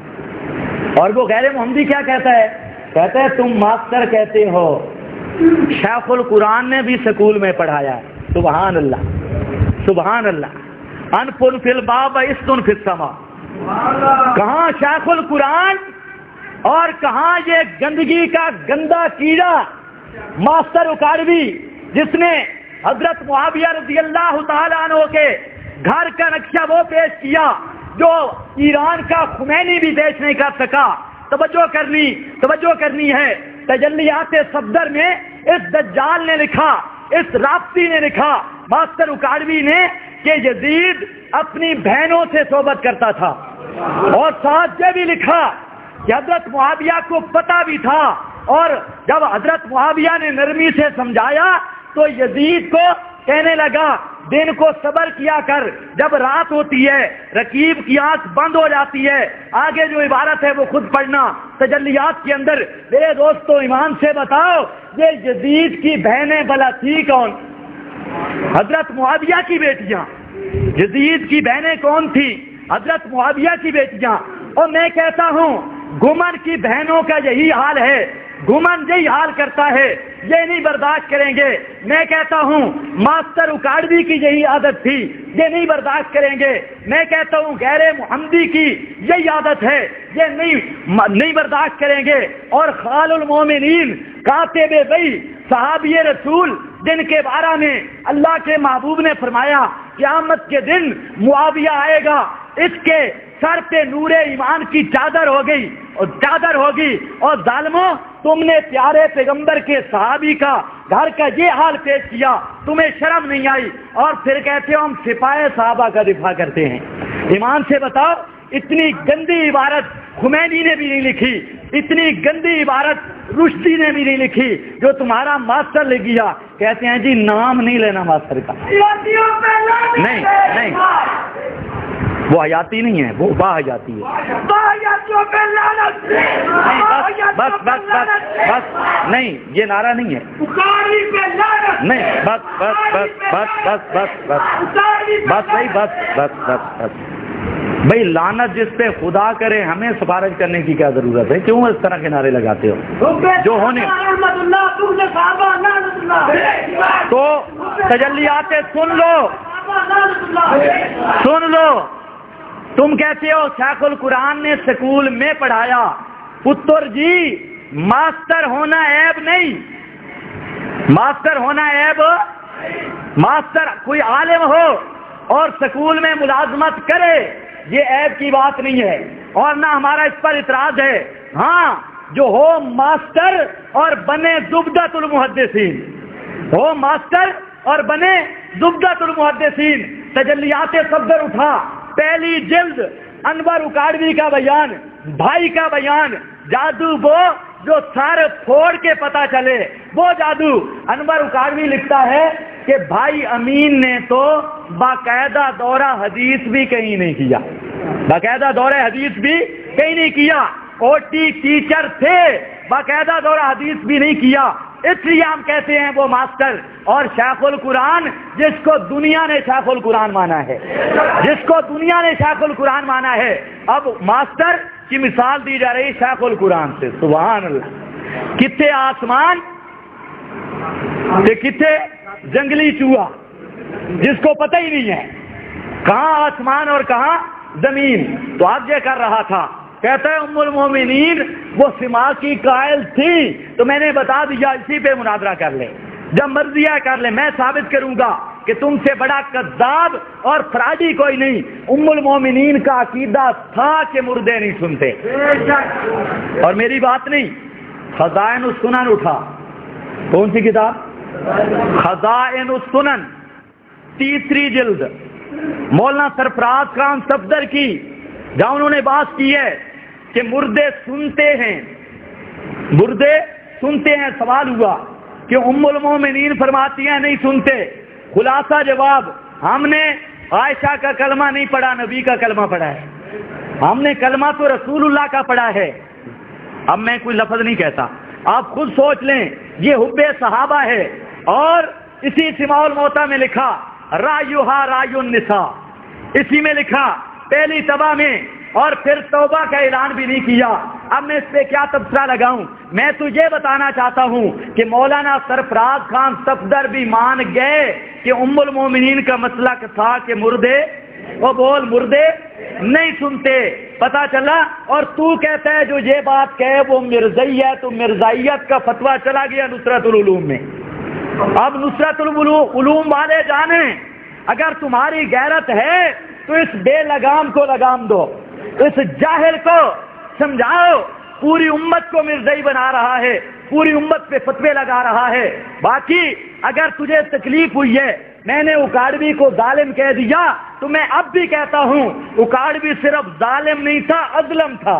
اور وہ غیر محمدی کیا کہتا ہے؟ کہتا ہے تم ماسٹر کہتے ہو، شیخ القرآن نے بھی سکول میں پڑھایا۔ سبحان اللہ سبحان اللہ، انفن فی الباب استن فی السما۔ کہاں شیخ القرآن اور کہاں یہ گندگی کا گندا کیڑا ماسٹر اکاڑوی، جس نے حضرت معاویہ رضی اللہ تعالیٰ عنہ کے گھر کا نقشہ وہ پیش کیا جو ایران کا خمینی بھی پیش نہیں کر سکا۔ توجہ کرنی ہے، تجلیات صفدر میں اس دجال نے لکھا، اس رابطی نے لکھا، ماسٹر اکاڑوی نے، کہ یزید اپنی بہنوں سے صحبت کرتا تھا، اور ساتھ یہ بھی لکھا کہ حضرت معاویہ کو پتہ بھی تھا، اور جب حضرت معاویہ نے نرمی سے سمجھایا تو یزید کو کہنے لگا دن کو صبر کیا کر، جب رات ہوتی ہے رقیب کی آنکھ بند ہو جاتی ہے۔ آگے جو عبارت ہے وہ خود پڑھنا تجلیات کے اندر۔ میرے دوستو ایمان سے بتاؤ یہ یزید کی بہنیں بھلا تھی کون؟ حضرت معاویہ کی بیٹیاں۔ یزید کی بہنیں کون تھی؟ حضرت معاویہ کی بیٹیاں۔ اور میں کہتا ہوں گمن کی بہنوں کا یہی حال ہے، گمن یہی حال کرتا ہے، یہ نہیں برداشت کریں گے۔ میں کہتا ہوں ماسٹر اکاڑوی کی یہی عادت تھی، یہ نہیں برداشت کریں گے۔ میں کہتا ہوں غیر محمدی کی یہی عادت ہے، یہ نہیں برداشت کریں گے۔ اور خال المومنین کاتب وحی صحابی رسول جن کے بارے میں اللہ کے محبوب نے فرمایا قیامت کے دن معاویہ آئے گا، اس کے سر پہ نور ایمان کی چادر ہوگی، اور ظالموں تم نے پیارے پیغمبر کے صحابی کا گھر کا یہ حال پیش کیا، تمہیں شرم نہیں آئی، اور پھر کہتے ہو ہم سپاہ صحابہ کا دفاع کرتے ہیں۔ ایمان سے بتاؤ اتنی گندی عبارت خمینی نے بھی نہیں لکھی، اتنی گندی عبارت رشدی نے بھی نہیں لکھی جو تمہارا ماسٹر لکھ گیا۔ کہتے ہیں جی نام نہیں لینا ماسٹر کا، نہیں وہ حیاتی نہیں ہے، وہ با حیاتی ہے۔ بس نہیں یہ نعرہ نہیں ہے، نہیں بس بھائی لعنت جس پہ خدا کرے، ہمیں سفارش کرنے کی کیا ضرورت ہے؟ کیوں اس طرح کے نعرے لگاتے ہو؟ جو ہونے تو تجلیات سن لو۔ تم کہتے ہو شیخ القرآن نے سکول میں پڑھایا، پتر جی ماسٹر ہونا عیب نہیں، ماسٹر ہونا عیب، ماسٹر کوئی عالم ہو اور سکول میں ملازمت کرے یہ عیب کی بات نہیں ہے، اور نہ ہمارا اس پر اعتراض ہے۔ ہاں جو ہو ماسٹر اور بنے زبدۃ المحدثین، ہو ماسٹر اور بنے زبدۃ المحدثین۔ تجلیات صفدر اٹھا، پہلی جلد، انور اکاڑوی کا بیان، بھائی کا بیان، جادو وہ جو سر پھوڑ کے پتا چلے، وہ جادو۔ انور اکاڑوی لکھتا ہے کہ بھائی امین نے تو باقاعدہ دورہ حدیث بھی کہیں نہیں کیا، باقاعدہ دورہ حدیث بھی کہیں نہیں کیا. اوٹی ٹیچر تھے, باقاعدہ دورہ حدیث بھی نہیں کیا, اس لیے ہم کہتے ہیں وہ ماسٹر. اور شیخ القرآن جس کو دنیا نے شیخ القرآن مانا ہے, جس کو دنیا نے شیخ القرآن مانا ہے, اب ماسٹر کی مثال دی جا رہی شیخ القرآن سے. سبحان اللہ. کتنے آسمان تے کتنے جنگلی چوہا, جس کو پتہ ہی نہیں ہے کہاں آسمان اور کہاں زمین. تو آپ یہ کر رہا تھا, کہتا ہے ام المومنین وہ سما کی قائل تھی, تو میں نے بتا دیا اسی پہ مناظرہ کر لے, جب مرضی ہے کر لے. میں ثابت کروں گا کہ تم سے بڑا کذاب اور فراڈی کوئی نہیں. ام المومنین کا عقیدہ تھا کہ مردے نہیں سنتے, اور میری بات نہیں. خزائن السنن اٹھا, کون سی کتاب؟ خزائن السنن, 3 جلد, مولانا سرفراز خان صفدر کی, جہاں انہوں نے بات کی ہے کہ مردے سنتے ہیں, مردے سنتے ہیں. سوال ہوا کہ ام المومنین فرماتی ہیں نہیں سنتے. خلاصہ جواب, ہم نے عائشہ کا کلمہ نہیں پڑھا, نبی کا کلمہ پڑھا ہے. ہم نے کلمہ تو رسول اللہ کا پڑھا ہے. اب میں کوئی لفظ نہیں کہتا, آپ خود سوچ لیں. یہ حب صحابہ ہے, اور اسی سماع الموتیٰ میں لکھا رایوہا رای النساء, اسی میں لکھا پہلی تباہ میں, اور پھر توبہ کا اعلان بھی نہیں کیا. اب میں اس پہ کیا تبصرہ لگاؤں؟ میں تو یہ بتانا چاہتا ہوں کہ مولانا سرفراز خان صفدر بھی مان گئے کہ ام المومنین کا مسلک تھا کہ مردے, وہ بول مردے نہیں سنتے. پتا چلا. اور تو کہتا ہے جو یہ بات کہے وہ مرزائی ہے, تو مرزائیت کا فتویٰ چلا گیا نصرت العلوم میں. اب نصرت العلوم والے جانیں, اگر تمہاری غیرت ہے تو اس بے لگام کو لگام دو, اس جاہل کو سمجھاؤ. پوری امت کو مرزائی بنا رہا ہے, پوری امت پہ فتوے لگا رہا ہے. باقی اگر تجھے تکلیف ہوئی ہے, میں نے اکاڑوی کو ظالم کہہ دیا, تو میں اب بھی کہتا ہوں اکاڑوی صرف ظالم نہیں تھا, اظلم تھا.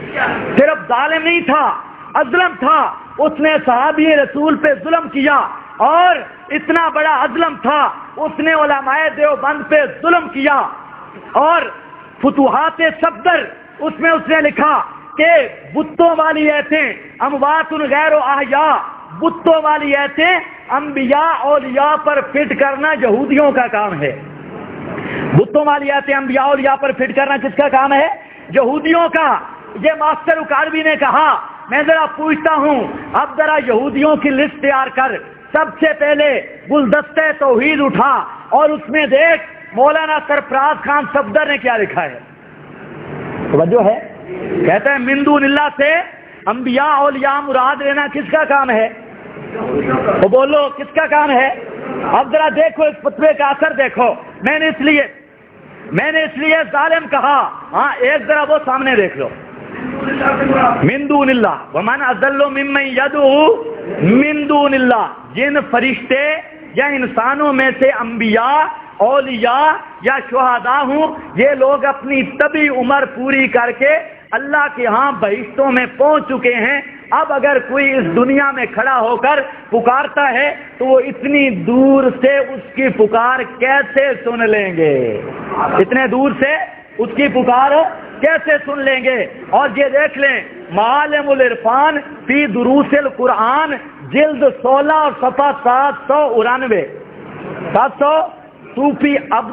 صرف ظالم نہیں تھا, اظلم تھا. اس نے صحابی رسول پہ ظلم کیا, اور اتنا بڑا اظلم تھا اس نے علماء دیوبند پہ ظلم کیا. اور فتوحات صفدر اس میں اس نے لکھا کہ بتوں والی ایتیں اموات غیر و احیاء, بتوں والی ایتیں انبیاء اولیاء پر فٹ کرنا یہودیوں کا کام ہے. بتوں والی ایتیں انبیاء اولیاء پر فٹ کرنا کس کا کام ہے؟ یہودیوں کا. یہ ماسٹر اکاڑوی نے کہا. میں ذرا پوچھتا ہوں, اب ذرا یہودیوں کی لسٹ تیار کر. سب سے پہلے گلدستہ توحید اٹھا, اور اس میں دیکھ مولانا سرفراز خان صفدر نے کیا لکھا ہے. توجہ ہے؟ کہتا ہے من دون اللہ سے انبیاء اولیاء مراد لینا کس کا کام ہے؟ وہ بولو کس کا کام ہے؟ اب ذرا دیکھو اس فتوے کا اثر دیکھو. میں نے اس لیے ظالم کہا. ہاں ایک ذرا وہ سامنے دیکھ لو. من دون اللہ ومن اضل ممن یدعو من دون اللہ, جن فرشتے یا انسانوں میں سے انبیاء اولیاء یا شہداء ہوں, یہ لوگ اپنی طبی عمر پوری کر کے اللہ کے ہاں بہشتوں میں پہنچ چکے ہیں. اب اگر کوئی اس دنیا میں کھڑا ہو کر پکارتا ہے تو وہ اتنی دور سے اس کی پکار کیسے سن لیں گے؟ اتنے دور سے اس کی پکار کیسے سن لیں گے؟ اور یہ دیکھ لیں معالم العرفان فی دروس القرآن جلد 16 اور صفحہ 799. 700. صوفی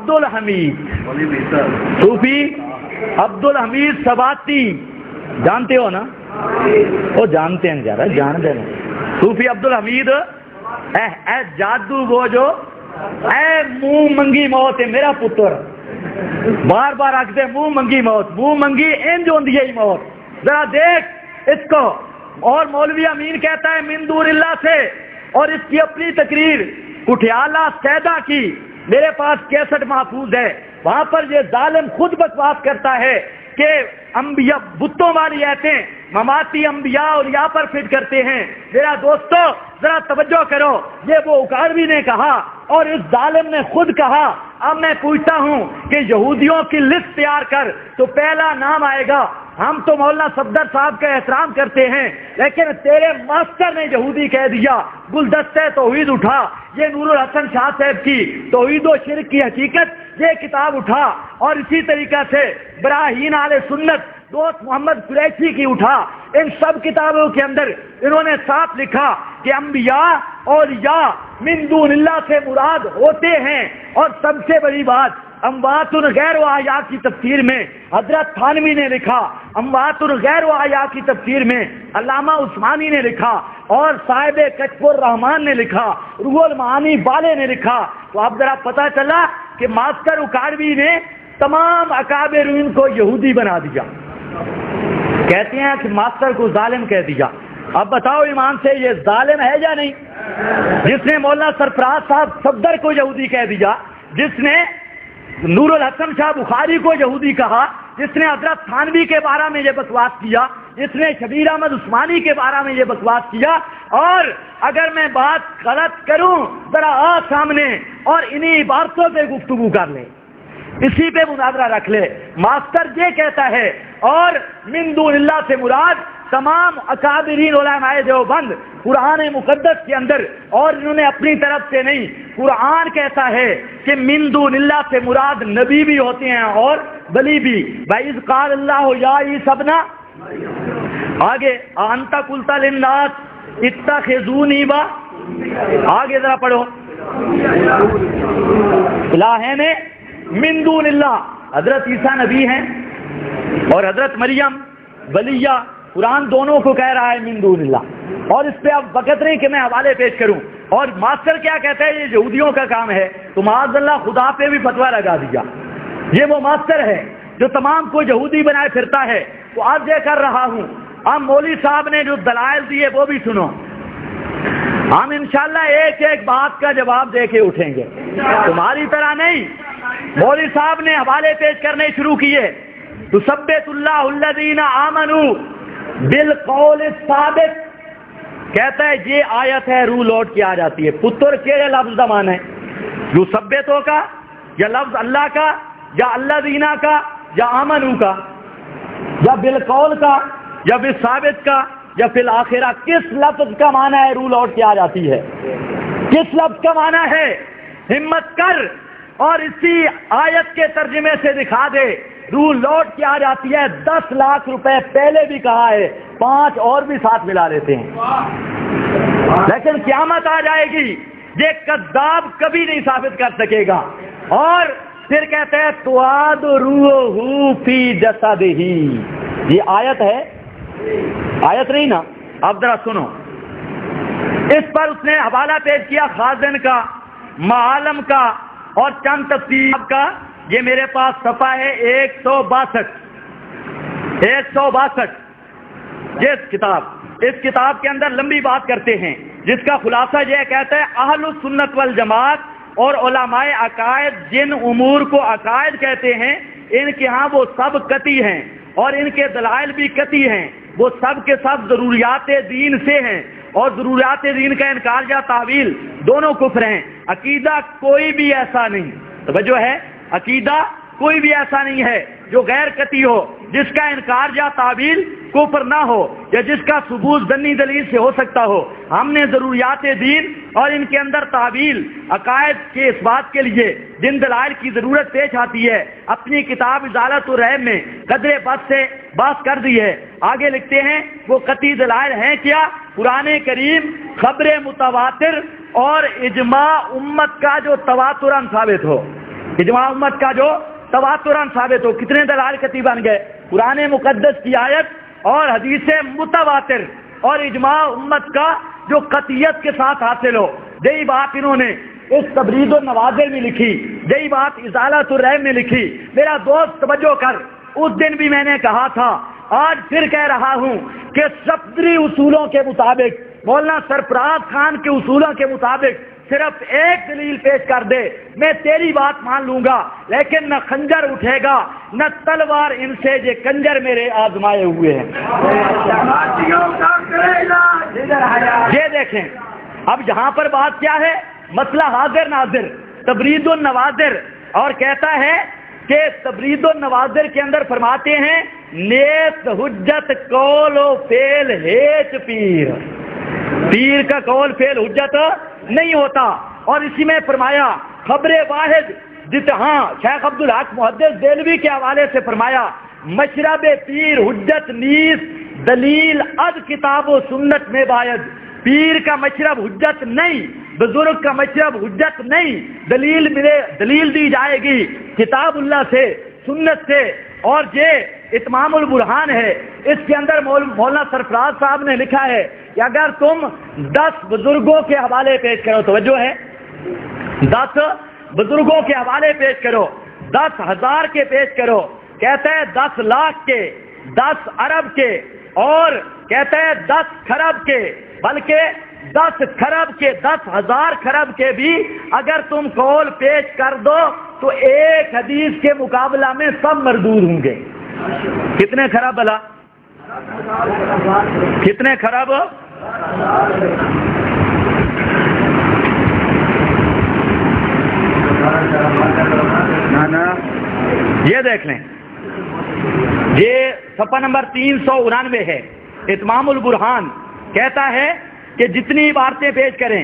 عبد الحمید سباتی, جانتے ہو نا؟ وہ جانتے ہیں, زیادہ جانتے ہیں. صوفی عبد الحمید, اے جادو وہ جو اے منہ منگی موت ہے میرا پتر, بار بار آختے منہ منگی موت, منہ منگی انج ہوندی ہے موت. ذرا دیکھ اس کو. اور مولوی امین کہتا ہے من دون اللہ سے, اور اس کی اپنی تقریر کٹھیالہ سیدہ کی میرے پاس 61 محفوظ ہے. وہاں پر یہ ظالم خود بکواس کرتا ہے کہ انبیاء بتوں والی ایتیں مماتی انبیاء اولیاء پر فٹ کرتے ہیں. میرا دوستو ذرا توجہ کرو, یہ وہ اکاڑوی نے کہا اور اس ظالم نے خود کہا. اب میں پوچھتا ہوں کہ یہودیوں کی لسٹ تیار کر, تو پہلا نام آئے گا. ہم تو مولانا صفدر صاحب کا احترام کرتے ہیں, لیکن تیرے ماسٹر نے یہودی کہہ دیا. گلدستہ توحید اٹھا, یہ نور الحسن شاہ صاحب کی توحید و شرک کی حقیقت یہ کتاب اٹھا, اور اسی طریقہ سے براہین آل سنت دوست محمد قریشی کی اٹھا، ان سب کتابوں کے اندر انہوں نے صاف لکھا کہ انبیاء اولیاء من دون اللہ سے مراد ہوتے ہیں، اور سب سے بڑی بات اموات غیر احیاء کی تفسیر میں حضرت تھانوی نے لکھا، اموات غیر احیاء کی تفسیر میں علامہ عثمانی نے لکھا، اور صاحب کشف الرحمان نے لکھا، روح المعانی والے نے لکھا۔ تو اب ذرا پتہ چلا کہ ماسٹر اکاڑوی نے تمام اکابرین کو یہودی بنا دیا، کہتے ہیں کہ ماسٹر کو ظالم کہہ دیا۔ اب بتاؤ ایمان سے یہ ظالم ہے یا نہیں؟ جس نے مولانا سرفراز صاحب صفدر کو یہودی کہہ دیا، جس نے نور الحسن شاہ بخاری کو یہودی کہا، جس نے حضرت تھانوی کے بارے میں یہ بکواس کیا، جس نے شبیر احمد عثمانی کے بارے میں یہ بکواس کیا، اور اگر میں بات غلط کروں ذرا آ سامنے اور انہی عبارتوں پہ گفتگو کر لیں، اسی پہ مناظرہ رکھ لے۔ ماسٹر یہ کہتا ہے اور من دون اللہ سے مراد تمام اکابرین علماء دیوبند قرآن مقدس کے اندر، اور انہوں نے اپنی طرف سے نہیں، قرآن کہتا ہے کہ من دون اللہ سے مراد نبی بھی ہوتے ہیں اور ولی بھی۔ وَإِذْ قَالَ اللَّهُ يَا عِيسَى ابْنَ، آگے أَنْتَ قُلْتَ لِلنَّاسِ اتَّخِذُونِي آگے ذرا پڑھو، الہین من دون اللہ، حضرت عیسیٰ نبی ہیں اور حضرت مریم ولیہ، قرآن دونوں کو کہہ رہا ہے من دون اللہ۔ اور اس پہ اب وقت نہیں کہ میں حوالے پیش کروں۔ اور ماسٹر کیا کہتا ہے یہ یہودیوں کا کام ہے، تو معاذ اللہ خدا پہ بھی فتویٰ لگا دیا۔ یہ وہ ماسٹر ہے جو تمام کو یہودی بنائے پھرتا ہے۔ تو آج یہ کر رہا ہوں، اب مولوی صاحب نے جو دلائل دیے وہ بھی سنو، ہم انشاءاللہ ایک ایک بات کا جواب دے کے اٹھیں گے، تمہاری طرح نہیں۔ مولوی صاحب نے حوالے پیش کرنے شروع کیے، تثبت اللہ الذین آمنوا بالقول الثابت، کہتا ہے یہ آیت ہے روح لوٹ کے آ جاتی ہے۔ پتر کے لفظ کا معنی ہے جو ثبتوں کا، یا لفظ اللہ کا، یا اللہ دینا کا، یا آمنو کا، یا بالقول کا، یا بالثابت کا، یا فی الآخرہ، کس لفظ کا معنی ہے روح لوٹ کے آ جاتی ہے؟ کس لفظ کا معنی ہے؟ ہمت کر اور اسی آیت کے ترجمے سے دکھا دے روح لوٹ کے آ جاتی ہے۔ 10 لاکھ روپے پہلے بھی کہا ہے، 5 اور بھی ساتھ ملا لیتے ہیں، لیکن قیامت آ جائے گی، یہ کذاب کبھی نہیں ثابت کر سکے گا۔ اور پھر کہتے ہیں تواد روح فی جسدہ، یہ آیت ہے، آیت نہیں نا؟ اب ذرا سنو، اس پر اس نے حوالہ پیش کیا خازن کا، معالم کا اور چند تفسیر کا۔ یہ میرے پاس صفحہ ہے 162، یہ کتاب، اس کتاب کے اندر لمبی بات کرتے ہیں جس کا خلاصہ یہ کہتا ہے اہل السنت والجماعت اور علماء عقائد جن امور کو عقائد کہتے ہیں ان کے ہاں وہ سب قطعی ہیں اور ان کے دلائل بھی قطعی ہیں، وہ سب کے سب ضروریات دین سے ہیں، اور ضروریات دین کا انکار یا تعویل دونوں کفر ہیں۔ عقیدہ کوئی بھی ایسا نہیں، توجہ ہے، عقیدہ کوئی بھی ایسا نہیں ہے جو غیر قطعی ہو، جس کا انکار یا تعویل کفر نہ ہو، یا جس کا ثبوت ظنی دلیل سے ہو سکتا ہو۔ ہم نے ضروریات دین اور ان کے اندر تعویل عقائد کے اس بات کے لیے جن دلائل کی ضرورت پیش آتی ہے اپنی کتاب ازالۃ الرحم میں قدر بس سے بات کر دی ہے۔ آگے لکھتے ہیں وہ قطعی دلائل ہیں کیا؟ قرآن کریم، خبر متواتر اور اجماع امت کا جو تواتراً ثابت ہو، اجماع امت کا جو تواتراً ثابت ہو۔ کتنے دلائل قطعی بن گئے؟ قرآن مقدس کی آیت اور حدیث متواتر اور اجماع امت کا جو قطعیت کے ساتھ حاصل ہو۔ یہی بات انہوں نے اس تبرید النوازل میں لکھی، یہی بات ازالۃ الرحم میں لکھی۔ میرا دوست توجہ کر، اس دن بھی میں نے کہا تھا، آج پھر کہہ رہا ہوں کہ صفدری اصولوں کے مطابق، مولانا سرفراز خان کے اصولوں کے مطابق صرف ایک دلیل پیش کر دے، میں تیری بات مان لوں گا، لیکن نہ خنجر اٹھے گا نہ تلوار، ان سے یہ کنجر میرے آزمائے ہوئے ہیں۔ یہ دیکھیں اب یہاں پر بات کیا ہے، مسئلہ حاضر ناظر، تبرید النوازر، اور کہتا ہے کہ تبرید النوازر کے اندر فرماتے ہیں نیت حجت قول و فعل ہیچ پیر، پیر کا قول فعل حجت نہیں ہوتا۔ اور اسی میں فرمایا خبر واحد جتہاں شیخ عبدالحق محدث دہلوی کے حوالے سے فرمایا مشرب پیر حجت نیست دلیل از کتاب و سنت میں باید. پیر کا مشرب حجت نہیں، بزرگ کا مشرب حجت نہیں، دلیل دی جائے گی کتاب اللہ سے، سنت سے. اور یہ اتمام البرہان ہے، اس کے اندر مولانا سرفراز صاحب نے لکھا ہے کہ اگر تم 10 بزرگوں کے حوالے پیش کرو، توجہ ہے، 10 بزرگوں کے حوالے پیش کرو، 10,000 کے پیش کرو، کہتے ہیں 10 لاکھ کے، 10 ارب کے، اور کہتے ہیں 10 کھرب کے، بلکہ 10 کھرب کے، 10,000 کھرب کے بھی اگر تم قول پیش کر دو تو ایک حدیث کے مقابلہ میں سب مردود ہوں گے. کتنے کھرب بلا؟ کتنے کھرب؟ یہ دیکھ لیں، یہ صفحہ نمبر 399 ہے. اتمام البرہان کہتا ہے کہ جتنی عبارتیں پیش کریں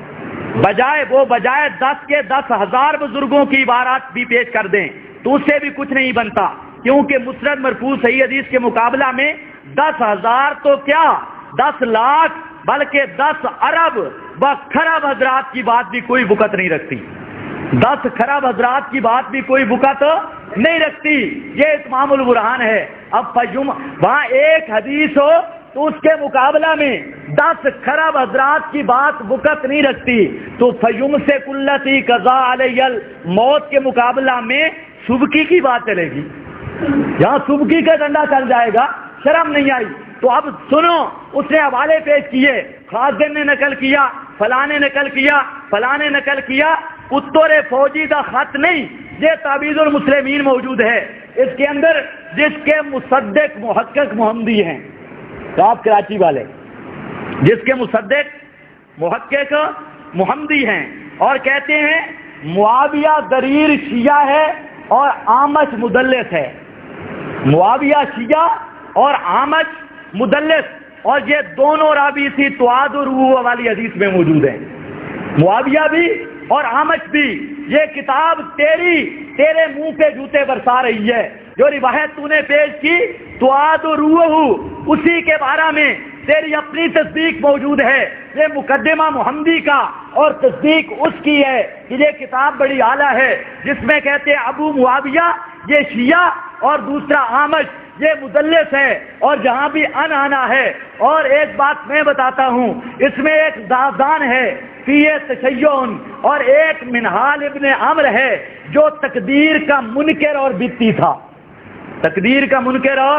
بجائے 10 کے 10,000 بزرگوں کی عبارات بھی پیش کر دیں تو اس سے بھی کچھ نہیں بنتا، کیونکہ مسند مرفوع صحیح حدیث کے مقابلہ میں 10,000 تو کیا 10 لاکھ بلکہ 10 ارب و کھرب حضرات کی بات بھی کوئی بکت نہیں رکھتی. 10 کھرب حضرات کی بات بھی کوئی بکت نہیں رکھتی. یہ اتمام البرہان ہے. اب وہاں ایک حدیث ہو تو اس کے مقابلہ میں 10 کھرب حضرات کی بات بکت نہیں رکھتی. تو فیوم سے کلتی قضا علی الموت کے مقابلہ میں سبکی کی بات چلے گی. جہاں سبکی کا ڈنڈا چل جائے گا شرم نہیں آئی. تو اب سنو، اس نے حوالے پیش کیے، خازن نے نقل کیا، فلاں نے نقل کیا، فلاں نے نقل کیا. اتر فوجی کا خط نہیں، یہ تعویذ المسلمین موجود ہے. اس کے اندر جس کے مصدق محقق محمدی ہیں، تو آپ کراچی والے، جس کے مصدق محقق محمدی ہیں اور کہتے ہیں معاویہ ضریر شیعہ ہے اور آمش مدلس ہے. معاویہ شیعہ اور آمش مدلس، اور یہ دونوں راوی سی تواد و روح والی حدیث میں موجود ہیں. معاویہ بھی اور آمش بھی. یہ کتاب تیرے منہ پہ جوتے برسا رہی ہے. جو روایت تو نے پیش کی تواد و روح، اسی کے بارے میں تیری اپنی تصدیق موجود ہے. یہ مقدمہ محمدی کا اور تصدیق اس کی ہے کہ یہ کتاب بڑی اعلیٰ ہے، جس میں کہتے ہیں ابو معاویہ یہ شیعہ اور دوسرا آمش یہ مدلس ہے، اور جہاں بھی آنا ہے. اور ایک بات میں بتاتا ہوں، اس میں ایک داستان ہے فی تشیعن اور ایک منہال ابن عمر ہے جو تقدیر کا منکر اور بدعتی تھا. تقدیر کا منکر اور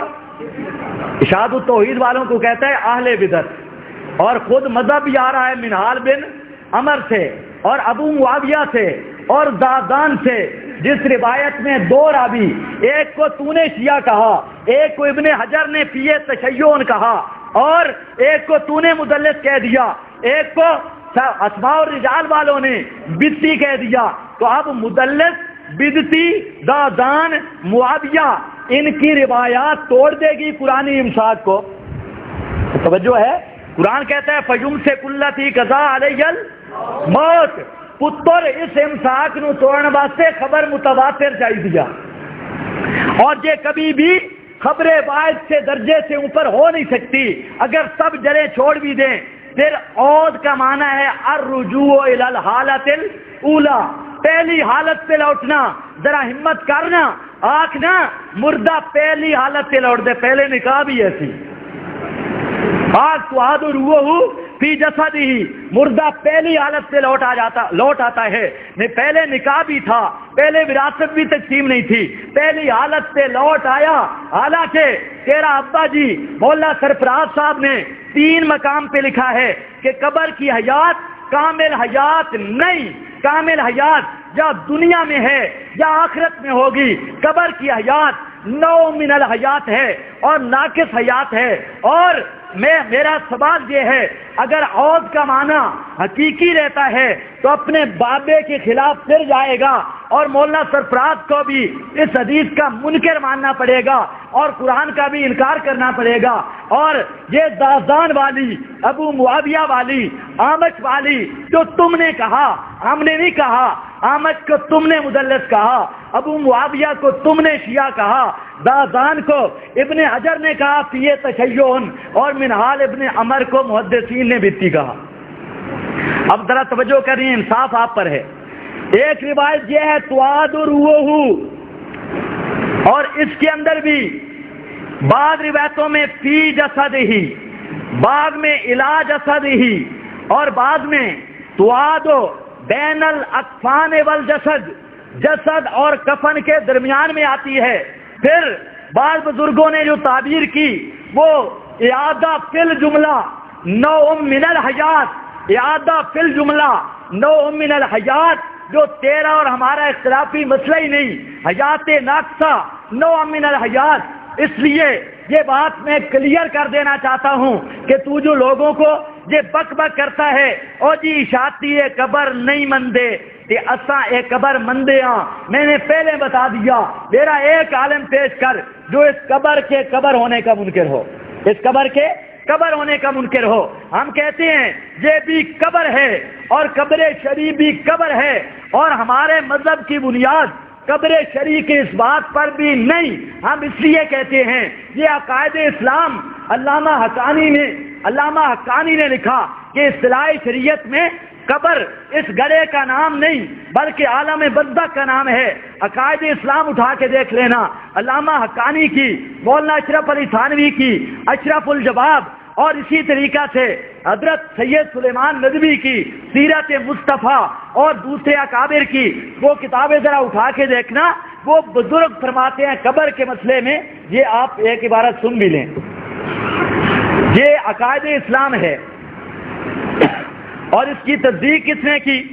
اشاعت التوحید والوں کو کہتا ہے اہل بدعت، اور خود مذہب بھی آ رہا ہے منہال بن عمر سے اور ابو معاویہ سے اور دادان سے، جس روایت میں 2 راوی، ایک کو تو نے شیعہ کہا، ایک کو ابن حجر نے فی تشیعن کہا، اور ایک کو تو نے مدلس کہہ دیا، ایک کو اسماء الرجال والوں نے بدعتی کہہ دیا. تو اب مدلس، بدعتی، دادان، معاویہ، ان کی روایات توڑ دے گی قرآن امساک کو. توجہ ہے، قرآن کہتا ہے فیوم سے کلتی قضا علی الموت. پتر اس امساک نو توڑنے واسطے خبر متواتر چاہیے، اور یہ کبھی بھی خبر واحد سے درجے سے اوپر ہو نہیں سکتی. اگر سب جڑیں چھوڑ بھی دیں، پھر عود کا معنی ہے الرجوع الی الحالۃ الاولی، پہلی حالت پہ لوٹنا. ذرا ہمت کرنا، آنکھ نہ مردہ پہلی حالت پہ لوٹ دے. پہلے نکاح بھی ایسی آگ تو روح فی جسد ہی، مردہ پہلی حالت سے لوٹ آتا ہے. پہلے نکاح بھی تھا، پہلے وراثت بھی تقسیم نہیں تھی، پہلی حالت سے لوٹ آیا. حالانکہ تیرا ابا جی مولانا سرفراز صاحب نے 3 مقام پہ لکھا ہے کہ قبر کی حیات کامل حیات نہیں. کامل حیات یا دنیا میں ہے یا آخرت میں ہوگی. قبر کی حیات نوع من الحیات ہے اور ناقص حیات ہے. اور میرا سوال یہ ہے، اگر عود کا معنی حقیقی رہتا ہے تو اپنے بابے کے خلاف پھر جائے گا، اور مولانا سرفراز کو بھی اس حدیث کا منکر ماننا پڑے گا اور قرآن کا بھی انکار کرنا پڑے گا. اور یہ داستان والی، ابو معاویہ والی، آمش والی جو تم نے کہا، ہم نے نہیں کہا. آمش کو تم نے مدلس کہا ابو معاویہ کو تم نے شیعہ کہا، دازان کو ابن حجر نے کہا فی تشیعن، اور منہال ابن عمر کو محدثین نے بتی کہا۔ اب ذرا توجہ کریں، انصاف آپ پر ہے۔ ایک روایت یہ ہے تواد روحہ، اور اس کے اندر بھی بعض روایتوں میں فی جسد ہی، بعض میں الا جسد ہی، اور بعض میں تواد بین الاکفان والجسد، جسد اور کفن کے درمیان میں آتی ہے۔ پھر بعض بزرگوں نے جو تعبیر کی وہ اعادہ فی الجملہ نوع من الحیات، اعادہ فی الجملہ نوع من الحیات، جو تیرا اور ہمارا اختلافی مسئلہ ہی نہیں، حیات ناقصہ نوع من الحیات۔ اس لیے یہ بات میں کلیئر کر دینا چاہتا ہوں کہ تو جو لوگوں کو یہ بک بک کرتا ہے او جی اشاعتی قبر نہیں مندے کہ اساں ایک قبر مندے ہاں، میں نے پہلے بتا دیا، میرا ایک عالم پیش کر جو اس قبر کے قبر ہونے کا منکر ہو، اس قبر کے قبر ہونے کا منکر ہو۔ ہم کہتے ہیں یہ بھی قبر ہے اور قبر شریف بھی قبر ہے، اور ہمارے مذہب کی بنیاد قبر شریف کے اس بات پر بھی نہیں۔ ہم اس لیے کہتے ہیں یہ عقائد اسلام علامہ حقانی نے لکھا کہ اصطلاح شریعت میں قبر اس گڑھے کا نام نہیں بلکہ عالم برزخ کا نام ہے۔ عقائد اسلام اٹھا کے دیکھ لینا، علامہ حقانی کی، مولانا اشرف علی تھانوی کی اشرف الجواب، اور اسی طریقہ سے حضرت سید سلیمان ندوی کی سیرت مصطفیٰ، اور دوسرے اکابر کی وہ کتابیں ذرا اٹھا کے دیکھنا، وہ بزرگ فرماتے ہیں قبر کے مسئلے میں، یہ آپ ایک عبارت سن بھی لیں، یہ عقائد اسلام ہے۔ اور اس کی تصدیق کس نے کی؟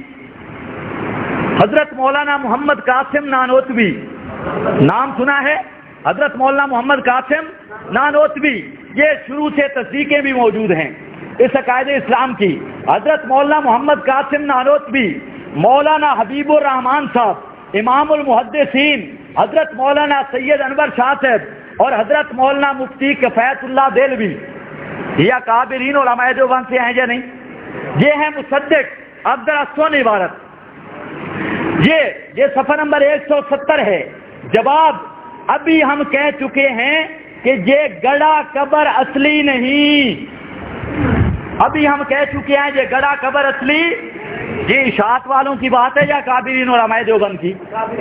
حضرت مولانا محمد قاسم نانوتوی، نام سنا ہے حضرت مولانا محمد قاسم نانوتوی، یہ شروع سے تصدیقیں بھی موجود ہیں اس عقائد اسلام کی۔ حضرت مولانا محمد قاسم نانوتوی، مولانا حبیب الرحمان صاحب امام المحدثین، حضرت مولانا سید انور شاہ صاحب، اور حضرت مولانا مفتی کفایت اللہ دہلوی، یہ اکابرین علماء دیوبند سے ہیں یا نہیں؟ یہ ہے مصدق۔ اب ذرا سن عبارت، یہ صفحہ نمبر 170 ہے۔ جواب، ابھی ہم کہہ چکے ہیں کہ یہ گڑھا قبر اصلی نہیں، ابھی ہم کہہ چکے ہیں یہ گڑھا قبر اصلی، یہ اشاعت والوں کی بات ہے یا اکابرین علماء دیوبند کی؟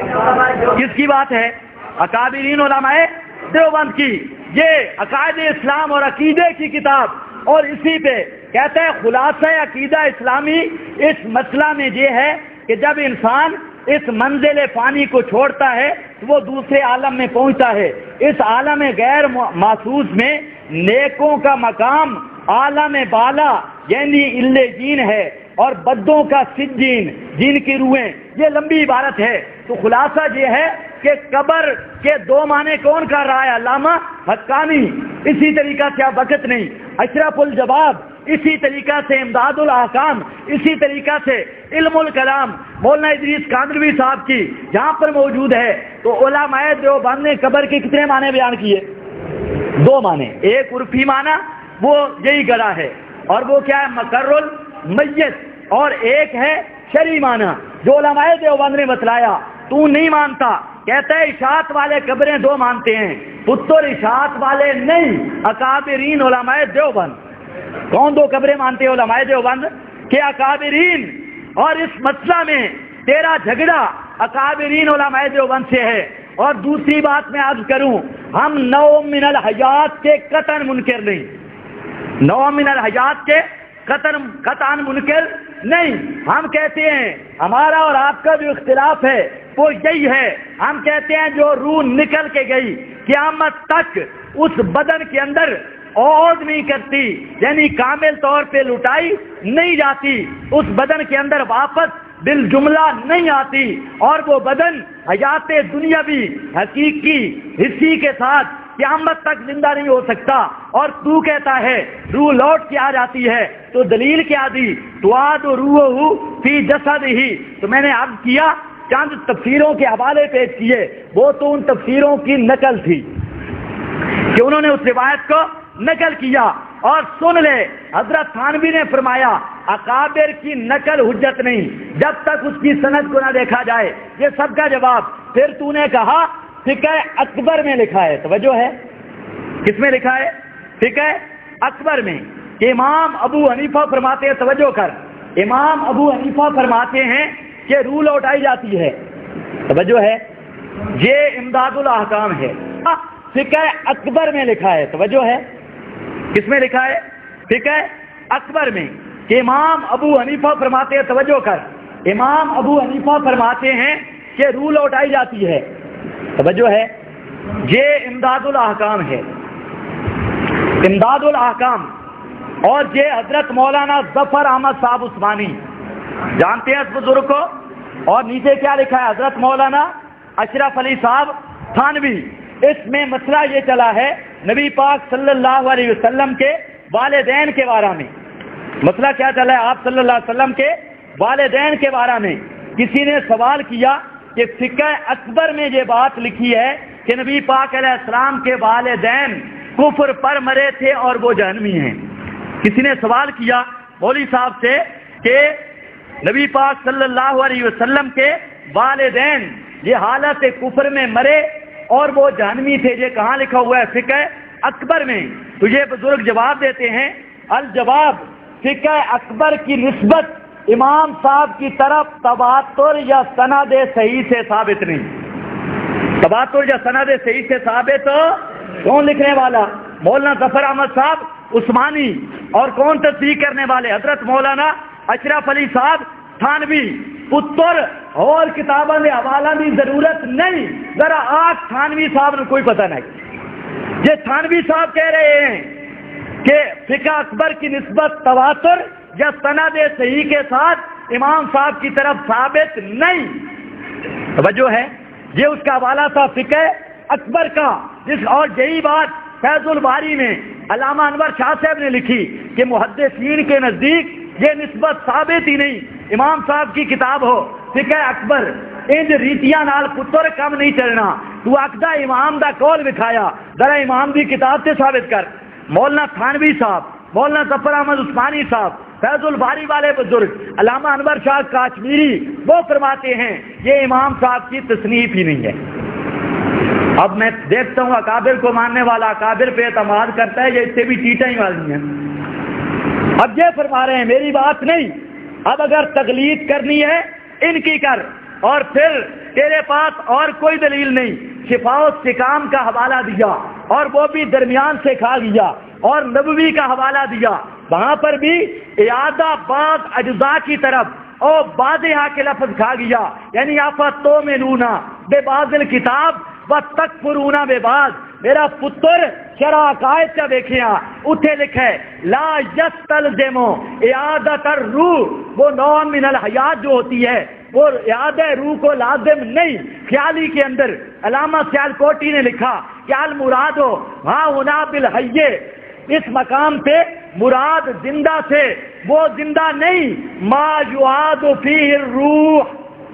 کس کی بات ہے؟ اکابرین علماء دیوبند کی۔ یہ عقائد اسلام اور عقیدے کی کتاب، اور اسی پہ کہتا ہے خلاصہ عقیدہ اسلامی اس مسئلہ میں یہ ہے کہ جب انسان اس منزل فانی کو چھوڑتا ہے تو وہ دوسرے عالم میں پہنچتا ہے۔ اس عالم غیر محسوس میں نیکوں کا مقام عالم بالا یعنی علیین ہے، اور بدوں کا سجین جن کی روحیں، یہ لمبی عبارت ہے۔ تو خلاصہ یہ ہے کہ قبر کے دو معنی کون کر رہا ہے؟ علامہ حقانی، اسی طریقہ سے اب وقت نہیں، اشرف الجواب، اسی طریقہ سے امداد الاحکام، اسی طریقہ سے علم الکلام مولانا ادریس کاندلوی صاحب کی جہاں پر موجود ہے۔ تو علماء دیوبند نے قبر کے کتنے معنی بیان کیے؟ دو معنی، ایک عرفی معنی وہ یہی گڑھا ہے، اور وہ کیا ہے؟ مقر المیت، اور ایک ہے شرعی معنی جو علماء دیوبند نے بتلایا۔ تو نہیں مانتا، کہتا ہے اشاعت والے قبریں دو مانتے ہیں، پتر اشاعت والے نہیں، اکابرین علماء دیوبند۔ کون دو قبریں مانتے ہیں؟ علماء دیوبند کہ اکابرین، اور اس مسئلہ میں تیرا جھگڑا اکابرین علماء دیوبند سے ہے۔ اور دوسری بات میں عرض کروں، ہم نوع من الحیات کے قطعاً منکر نہیں، نوع من الحیات کے قطعاً منکر نہیں۔ ہم کہتے ہیں ہمارا اور آپ کا جو اختلاف ہے وہ یہی ہے، ہم کہتے ہیں جو روح نکل کے گئی قیامت تک اس بدن کے اندر عود نہیں کرتی، یعنی کامل طور پہ لٹائی نہیں جاتی، اس بدن کے اندر واپس بالجملہ نہیں آتی، اور وہ بدن حیات دنیاوی حقیقی حصی کے ساتھ قیامت تک زندہ نہیں ہو سکتا۔ اور تو کہتا ہے روح لوٹ کے آ جاتی ہے، تو دلیل کیا دی؟ تواد روح فی جسد ہی۔ تو میں نے عرض کیا چند تفسیروں کے حوالے پیش کیے، وہ تو ان تفسیروں کی نقل تھی کہ انہوں نے اس روایت کو نقل کیا۔ اور سن لے، حضرت تھانوی نے فرمایا اکابر کی نقل حجت نہیں جب تک اس کی سند کو نہ دیکھا جائے۔ یہ سب کا جواب پھر تو نے کہا فقہ اکبر میں لکھا ہے. توجہ ہے, کس میں لکھا ہے؟ فقہ اکبر میں. کہ امام ابو حنیفہ فرماتے ہیں, توجہ کر, امام ابو حنیفہ فرماتے ہیں کہ روح لوٹائی جاتی ہے. توجہ ہے, یہ امداد الاحکام ہے, فقہ اکبر میں لکھا ہے. توجہ ہے, کس میں لکھا ہے؟ فقہ اکبر میں. کہ امام ابو حنیفہ فرماتے ہیں, توجہ کر, امام ابو حنیفہ فرماتے ہیں کہ روح لوٹائی جاتی ہے. توجہ ہے, یہ امداد الاحکام ہے, امداد الاحکام. اور یہ حضرت مولانا ظفر احمد صاحب عثمانی, جانتے ہیں اس بزرگ کو؟ اور نیچے کیا لکھا ہے؟ حضرت مولانا اشرف علی صاحب تھانوی. اس میں مسئلہ یہ چلا ہے نبی پاک صلی اللہ علیہ وسلم کے والدین کے بارے میں. مسئلہ کیا چلا ہے؟ آپ صلی اللہ علیہ وسلم کے والدین کے بارے میں کسی نے سوال کیا کہ فقہ اکبر میں یہ بات لکھی ہے کہ نبی پاک علیہ السلام کے والدین کفر پر مرے تھے اور وہ جہنمی ہیں. کسی نے سوال کیا مولوی صاحب سے کہ نبی پاک صلی اللہ علیہ وسلم کے والدین یہ حالت کفر میں مرے اور وہ جہنمی تھے, یہ کہاں لکھا ہوا ہے؟ فقہ اکبر میں. تو یہ بزرگ جواب دیتے ہیں, الجواب فقہ اکبر کی نسبت امام صاحب کی طرف تواتر یا سند صحیح سے ثابت نہیں. تواتر یا سند صحیح سے ثابت کون لکھنے والا؟ مولانا ظفر احمد صاحب عثمانی. اور کون تصدیق کرنے والے؟ حضرت مولانا اشرف علی صاحب تھانوی. پتر اور کتابوں میں حوالہ کی ضرورت نہیں, ذرا آج تھانوی صاحب نے کوئی پتہ نہیں. یہ تھانوی صاحب کہہ رہے ہیں کہ فقہ اکبر کی نسبت تواتر یا سند صحیح کے ساتھ امام صاحب کی طرف ثابت نہیں. توجہ ہے, یہ اس کا حوالہ تھا فقہ اکبر کا. جس اور یہی بات فیض الباری میں علامہ انور شاہ صاحب نے لکھی کہ محدثین کے نزدیک یہ نسبت ثابت ہی نہیں. امام صاحب کی کتاب ہو فقہ اکبر, ان ریتیاں نال پتر کم نہیں چلنا. تو عقدہ امام دا قول دکھایا, ذرا امام دی کتاب سے ثابت کر. مولانا تھانوی صاحب, مولانا ظفر احمد عثمانی صاحب, فیض الباری والے بزرگ, علامہ انور شاہ کاشمیری, وہ فرماتے ہیں یہ امام صاحب کی تصنیف ہی نہیں ہے. اب میں دیکھتا ہوں اکابر کو ماننے والا اکابر پہ اعتماد کرتا ہے, یہ اس سے بھی ٹیٹا ہی والی ہیں. اب یہ فرما رہے ہیں میری بات نہیں, اب اگر تقلید کرنی ہے ان کی کر, اور پھر تیرے پاس اور کوئی دلیل نہیں. شفاء و استقام کا حوالہ دیا اور وہ بھی درمیان سے کھا گیا, اور نبوی کا حوالہ دیا, وہاں پر بھی اعادہ بعض اجزاء کی طرف اور بادہا کے لفظ کھا گیا, یعنی آفتؤمنون ببعض الکتاب وتکفرون ببعض. میرا پتر شرع عقائد کا دیکھیں, اتنے لکھا ہے لا یستلزم اعادۃ الروح, وہ نوع من الحیات جو ہوتی ہے وہ اعادہ روح کو لازم نہیں. خیالی کے اندر علامہ سیالکوٹی نے لکھا کہ المراد ہاں ہونا بالحی, اس مقام پہ مراد زندہ سے وہ زندہ نہیں ما یعاد فیہ الروح,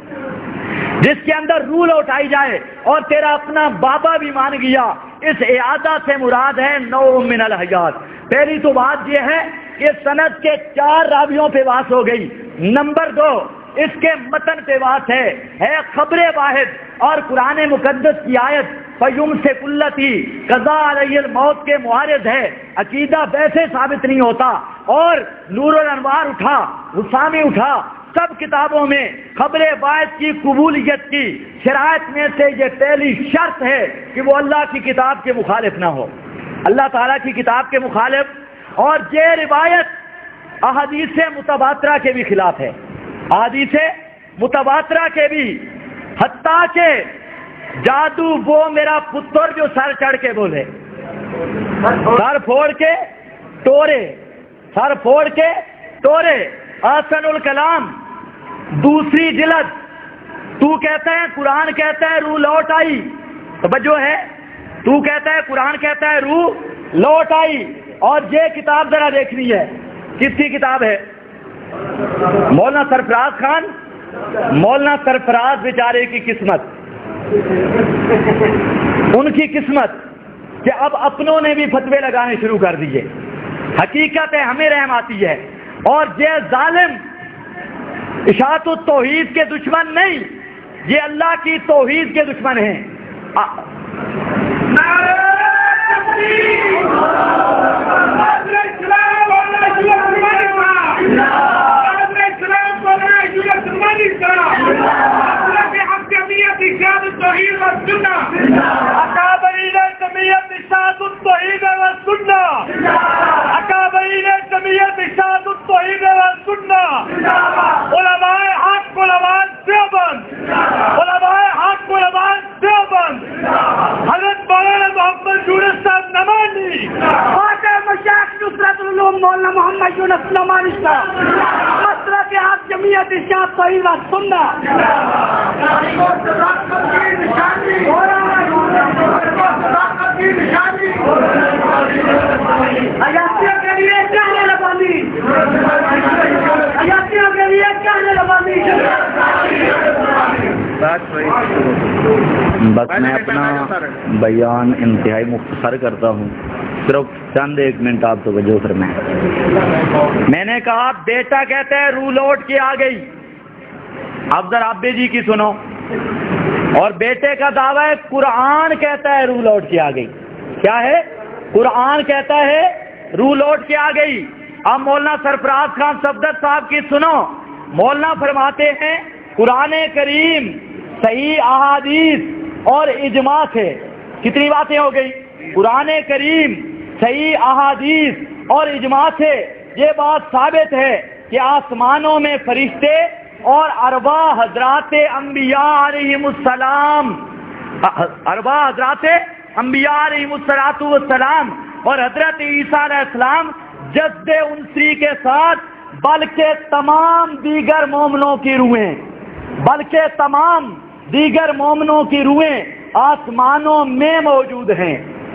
جس کے اندر روح لوٹائی جائے. اور تیرا اپنا بابا بھی مان گیا اس اعادہ سے مراد ہے نوع من الحیات. پہلی تو بات یہ ہے کہ سند کے 4 راویوں پہ بات ہو گئی. نمبر 2, اس کے متن پہ بات ہے خبر واحد, اور قرآن مقدس کی آیت فیوم سے کلتی قضا علیہ الموت کے معارض ہے. عقیدہ ویسے ثابت نہیں ہوتا. اور نور الانوار اٹھا, حسامی اٹھا, سب کتابوں میں خبر واحد کی قبولیت کی شرائط میں سے یہ پہلی شرط ہے کہ وہ اللہ کی کتاب کے مخالف نہ ہو, اللہ تعالیٰ کی کتاب کے مخالف. اور یہ روایت احادیث متواترہ کے بھی خلاف ہے, احادیث متواترہ کے بھی. حتیٰ کہ جادو وہ میرا پتر جو سر چڑھ کے بولے, سر پھوڑ کے توڑے, سر پھوڑ کے توڑے. احسن الکلام 2 جلد, تو کہتا ہے قرآن کہتا ہے روح لوٹ آئی. توجہ ہے, تو کہتا ہے قرآن کہتا ہے روح لوٹ آئی. اور یہ کتاب ذرا دیکھنی ہے, کس کی کتاب ہے؟ مولانا سرفراز خان, مولانا سرفراز بیچارے کی قسمت, ان کی قسمت کہ اب اپنوں نے بھی فتوے لگانے شروع کر دیے. حقیقت ہے ہمیں رحم آتی ہے. اور یہ ظالم اشاعت التوحید کے دشمن نہیں, یہ اللہ کی توحید کے دشمن ہیں. مولانا محمد یونس نعمانی صاحب مسلک حق جمعیت ارشاد توحید و سنت حیاتیوں کے لیے کہنے لگانی حیاتیوں کے لیے کہنے لگانی. بس میں اپنا بیان انتہائی مختصر کرتا ہوں, صرف چند ایک منٹ آپ توجہ فرمائیں. میں نے کہا بیٹا کہتا ہے روح لوٹ کے آ گئی. اب ذرا ابے جی کی سنو. اور بیٹے کا دعویٰ ہے قرآن کہتا ہے روح لوٹ کے آ گئی. کیا ہے؟ قرآن کہتا ہے روح لوٹ کے آ گئی. اب مولانا سرفراز خان صفدر صاحب کی سنو. مولانا فرماتے ہیں قرآن کریم صحیح احادیث اور اجماع سے کتنی باتیں ہو گئی؟ قرآن کریم صحیح احادیث اور اجماع سے یہ بات ثابت ہے کہ آسمانوں میں فرشتے اور ارواح حضرات انبیاء علیہم السلام انبیاء علیہم السلام اور حضرت عیسیٰ علیہ السلام جسد انسری کے ساتھ بلکہ تمام دیگر مومنوں کی روحیں آسمانوں میں موجود ہیں.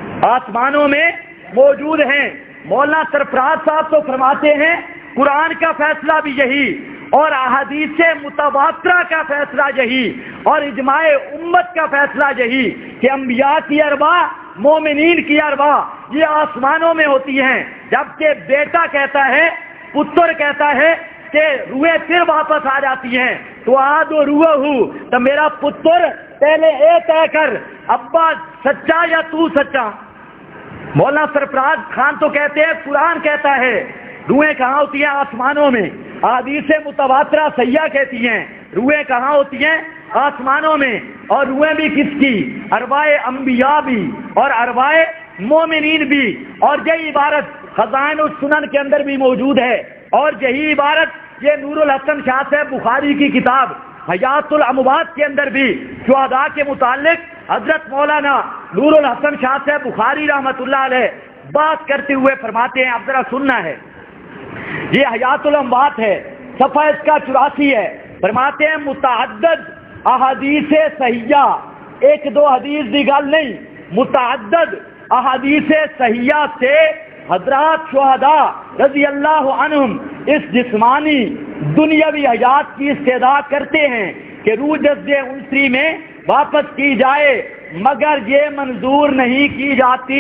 مولانا سرفراز صاحب تو فرماتے ہیں قرآن کا فیصلہ بھی یہی اور احادیث متواترہ کا فیصلہ یہی اور اجماع امت کا فیصلہ یہی کہ انبیاء کی ارواح مومنین کی ارواح یہ آسمانوں میں ہوتی ہیں. جبکہ بیٹا کہتا ہے, پتر کہتا ہے کہ روحیں پھر واپس آ جاتی ہیں. تو آد و روح ہوں تو میرا پتر پہلے اے طے کر ابا سچا یا تو سچا. مولانا سرفراز خان تو کہتے ہیں قرآن کہتا ہے روحیں کہاں ہوتی ہیں؟ آسمانوں میں. احادیث متواترہ صحیحہ کہتی ہیں روحیں کہاں ہوتی ہیں؟ آسمانوں میں. اور روحیں بھی کس کی؟ ارواح انبیاء بھی اور ارواح مومنین بھی. اور یہی عبارت خزائن السنن کے اندر بھی موجود ہے. اور یہی عبارت یہ نور الحسن شاہ صاحب بخاری کی کتاب حیات الاموات کے اندر بھی شہداء کے متعلق حضرت مولانا نور الحسن شاہ صاحب بخاری رحمۃ اللہ علیہ بات کرتے ہوئے فرماتے ہیں, اب ذرا سننا ہے. یہ حیات الاموات ہے, صفحہ اس کا 84 ہے. فرماتے ہیں متعدد احادیث صحیحہ, ایک دو حدیث دی گل نہیں, متعدد احادیث صحیحہ سے حضرات شہداء رضی اللہ عنہم اس جسمانی دنیاوی حیات کی استدعا کرتے ہیں کہ روح جسد انسری میں واپس کی جائے, مگر یہ منظور نہیں کی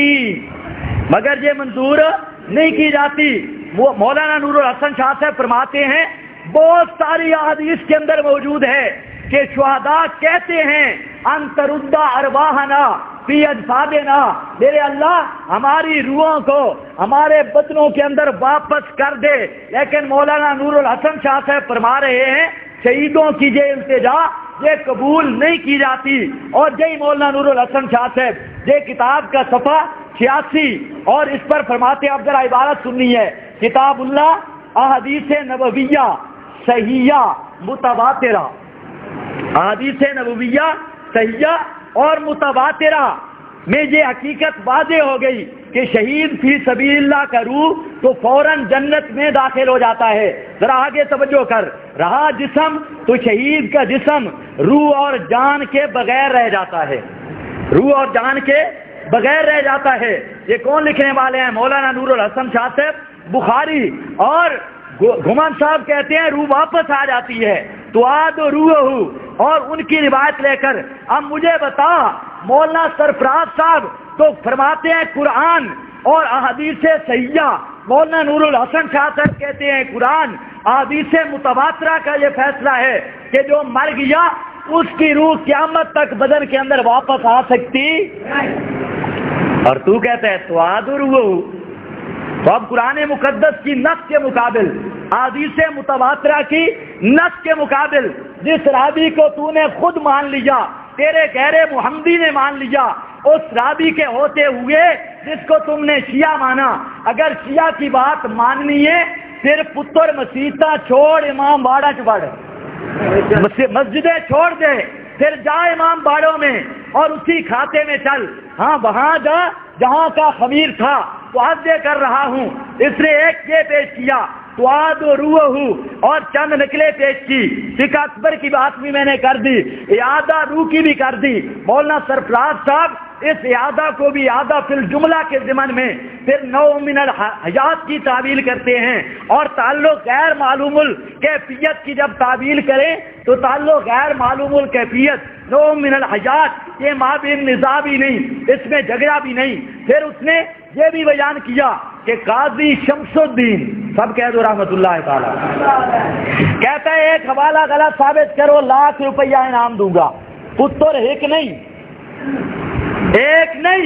جاتی. وہ مولانا نور الحسن شاہ صاحب فرماتے ہیں بہت ساری احادیث کے اندر موجود ہے کہ شہداء کہتے ہیں ان ترد ارواحنا فی اجسادنا, میرے اللہ ہماری روحوں کو ہمارے بدنوں کے اندر واپس کر دے. لیکن مولانا نور الحسن شاہ صاحب فرما رہے ہیں شہیدوں کی یہ التجا یہ قبول نہیں کی جاتی. اور یہی مولانا نور الحسن شاہ صاحب یہ کتاب کا صفحہ 86 اور اس پر فرماتے ہیں, اب ذرا عبارت سننی ہے, کتاب اللہ احادیث نبویہ صحیحہ متواترہ, احادیث نبویہ صحیحہ اور متواترہ میں یہ حقیقت واضح ہو گئی کہ شہید فی سبیل اللہ کا روح تو فوراً جنت میں داخل ہو جاتا ہے. ذرا آگے توجہ کر. رہا جسم تو شہید کا جسم روح اور جان کے بغیر رہ جاتا ہے. یہ کون لکھنے والے ہیں؟ مولانا نور الحسن شاہ صاحب بخاری. اور گھمان صاحب کہتے ہیں روح واپس آ جاتی ہے. تو آد و روح ہو اور ان کی روایت لے کر اب مجھے بتا, مولانا سرفراز صاحب تو فرماتے ہیں قرآن اور احادیث صحیحہ, مولانا نور الحسن شاہ صاحب کہتے ہیں قرآن احادیث متواترہ کا یہ فیصلہ ہے کہ جو مر گیا اس کی روح قیامت تک بدن کے اندر واپس آ سکتی؟ اور تو کہتا ہے توعد روح۔ تو اب قرآن مقدس کی نص کے مقابل، احادیث متواترہ کی نص کے مقابل جس رابی کو تو نے خود مان لیا، تیرے غیر محمدی نے مان لیا، اس رابی کے ہوتے ہوئے جس کو تم نے شیعہ مانا، اگر شیعہ کی بات ماننی ہے پھر پتر مسیحا چھوڑ امام باڑہ چپڑ، مسجدیں چھوڑ دے، پھر جا امام باڑوں میں اور اسی کھاتے میں چل، ہاں وہاں جا جہاں کا خمیر تھا۔ تو آج یہ کر رہا ہوں، اس نے ایک یہ پیش کیا توعد روح اور چند نقلیں پیش کی، فقہ اکبر کی بات بھی میں نے کر دی، اعادہ روح کی بھی کر دی۔ مولانا سرفراز صاحب اس اعادہ کو بھی اعادہ فی الجملہ کے ضمن میں پھر نو من الحیات کی تعویل کرتے ہیں، اور تعلق غیر معلوم الکیفیت کی جب تعویل کریں تو تعلق غیر معلوم الکیفیت نو من الحیات، یہ مابین نزاع بھی نہیں، اس میں جھگڑا بھی نہیں۔ پھر اس نے یہ بھی بیان کیا کہ قاضی شمس الدین، سب کہہ دو رحمت اللہ تعالی، کہتا ہے ایک حوالہ غلط ثابت کرو لاکھ روپیہ انعام دوں گا۔ پتر ایک نہیں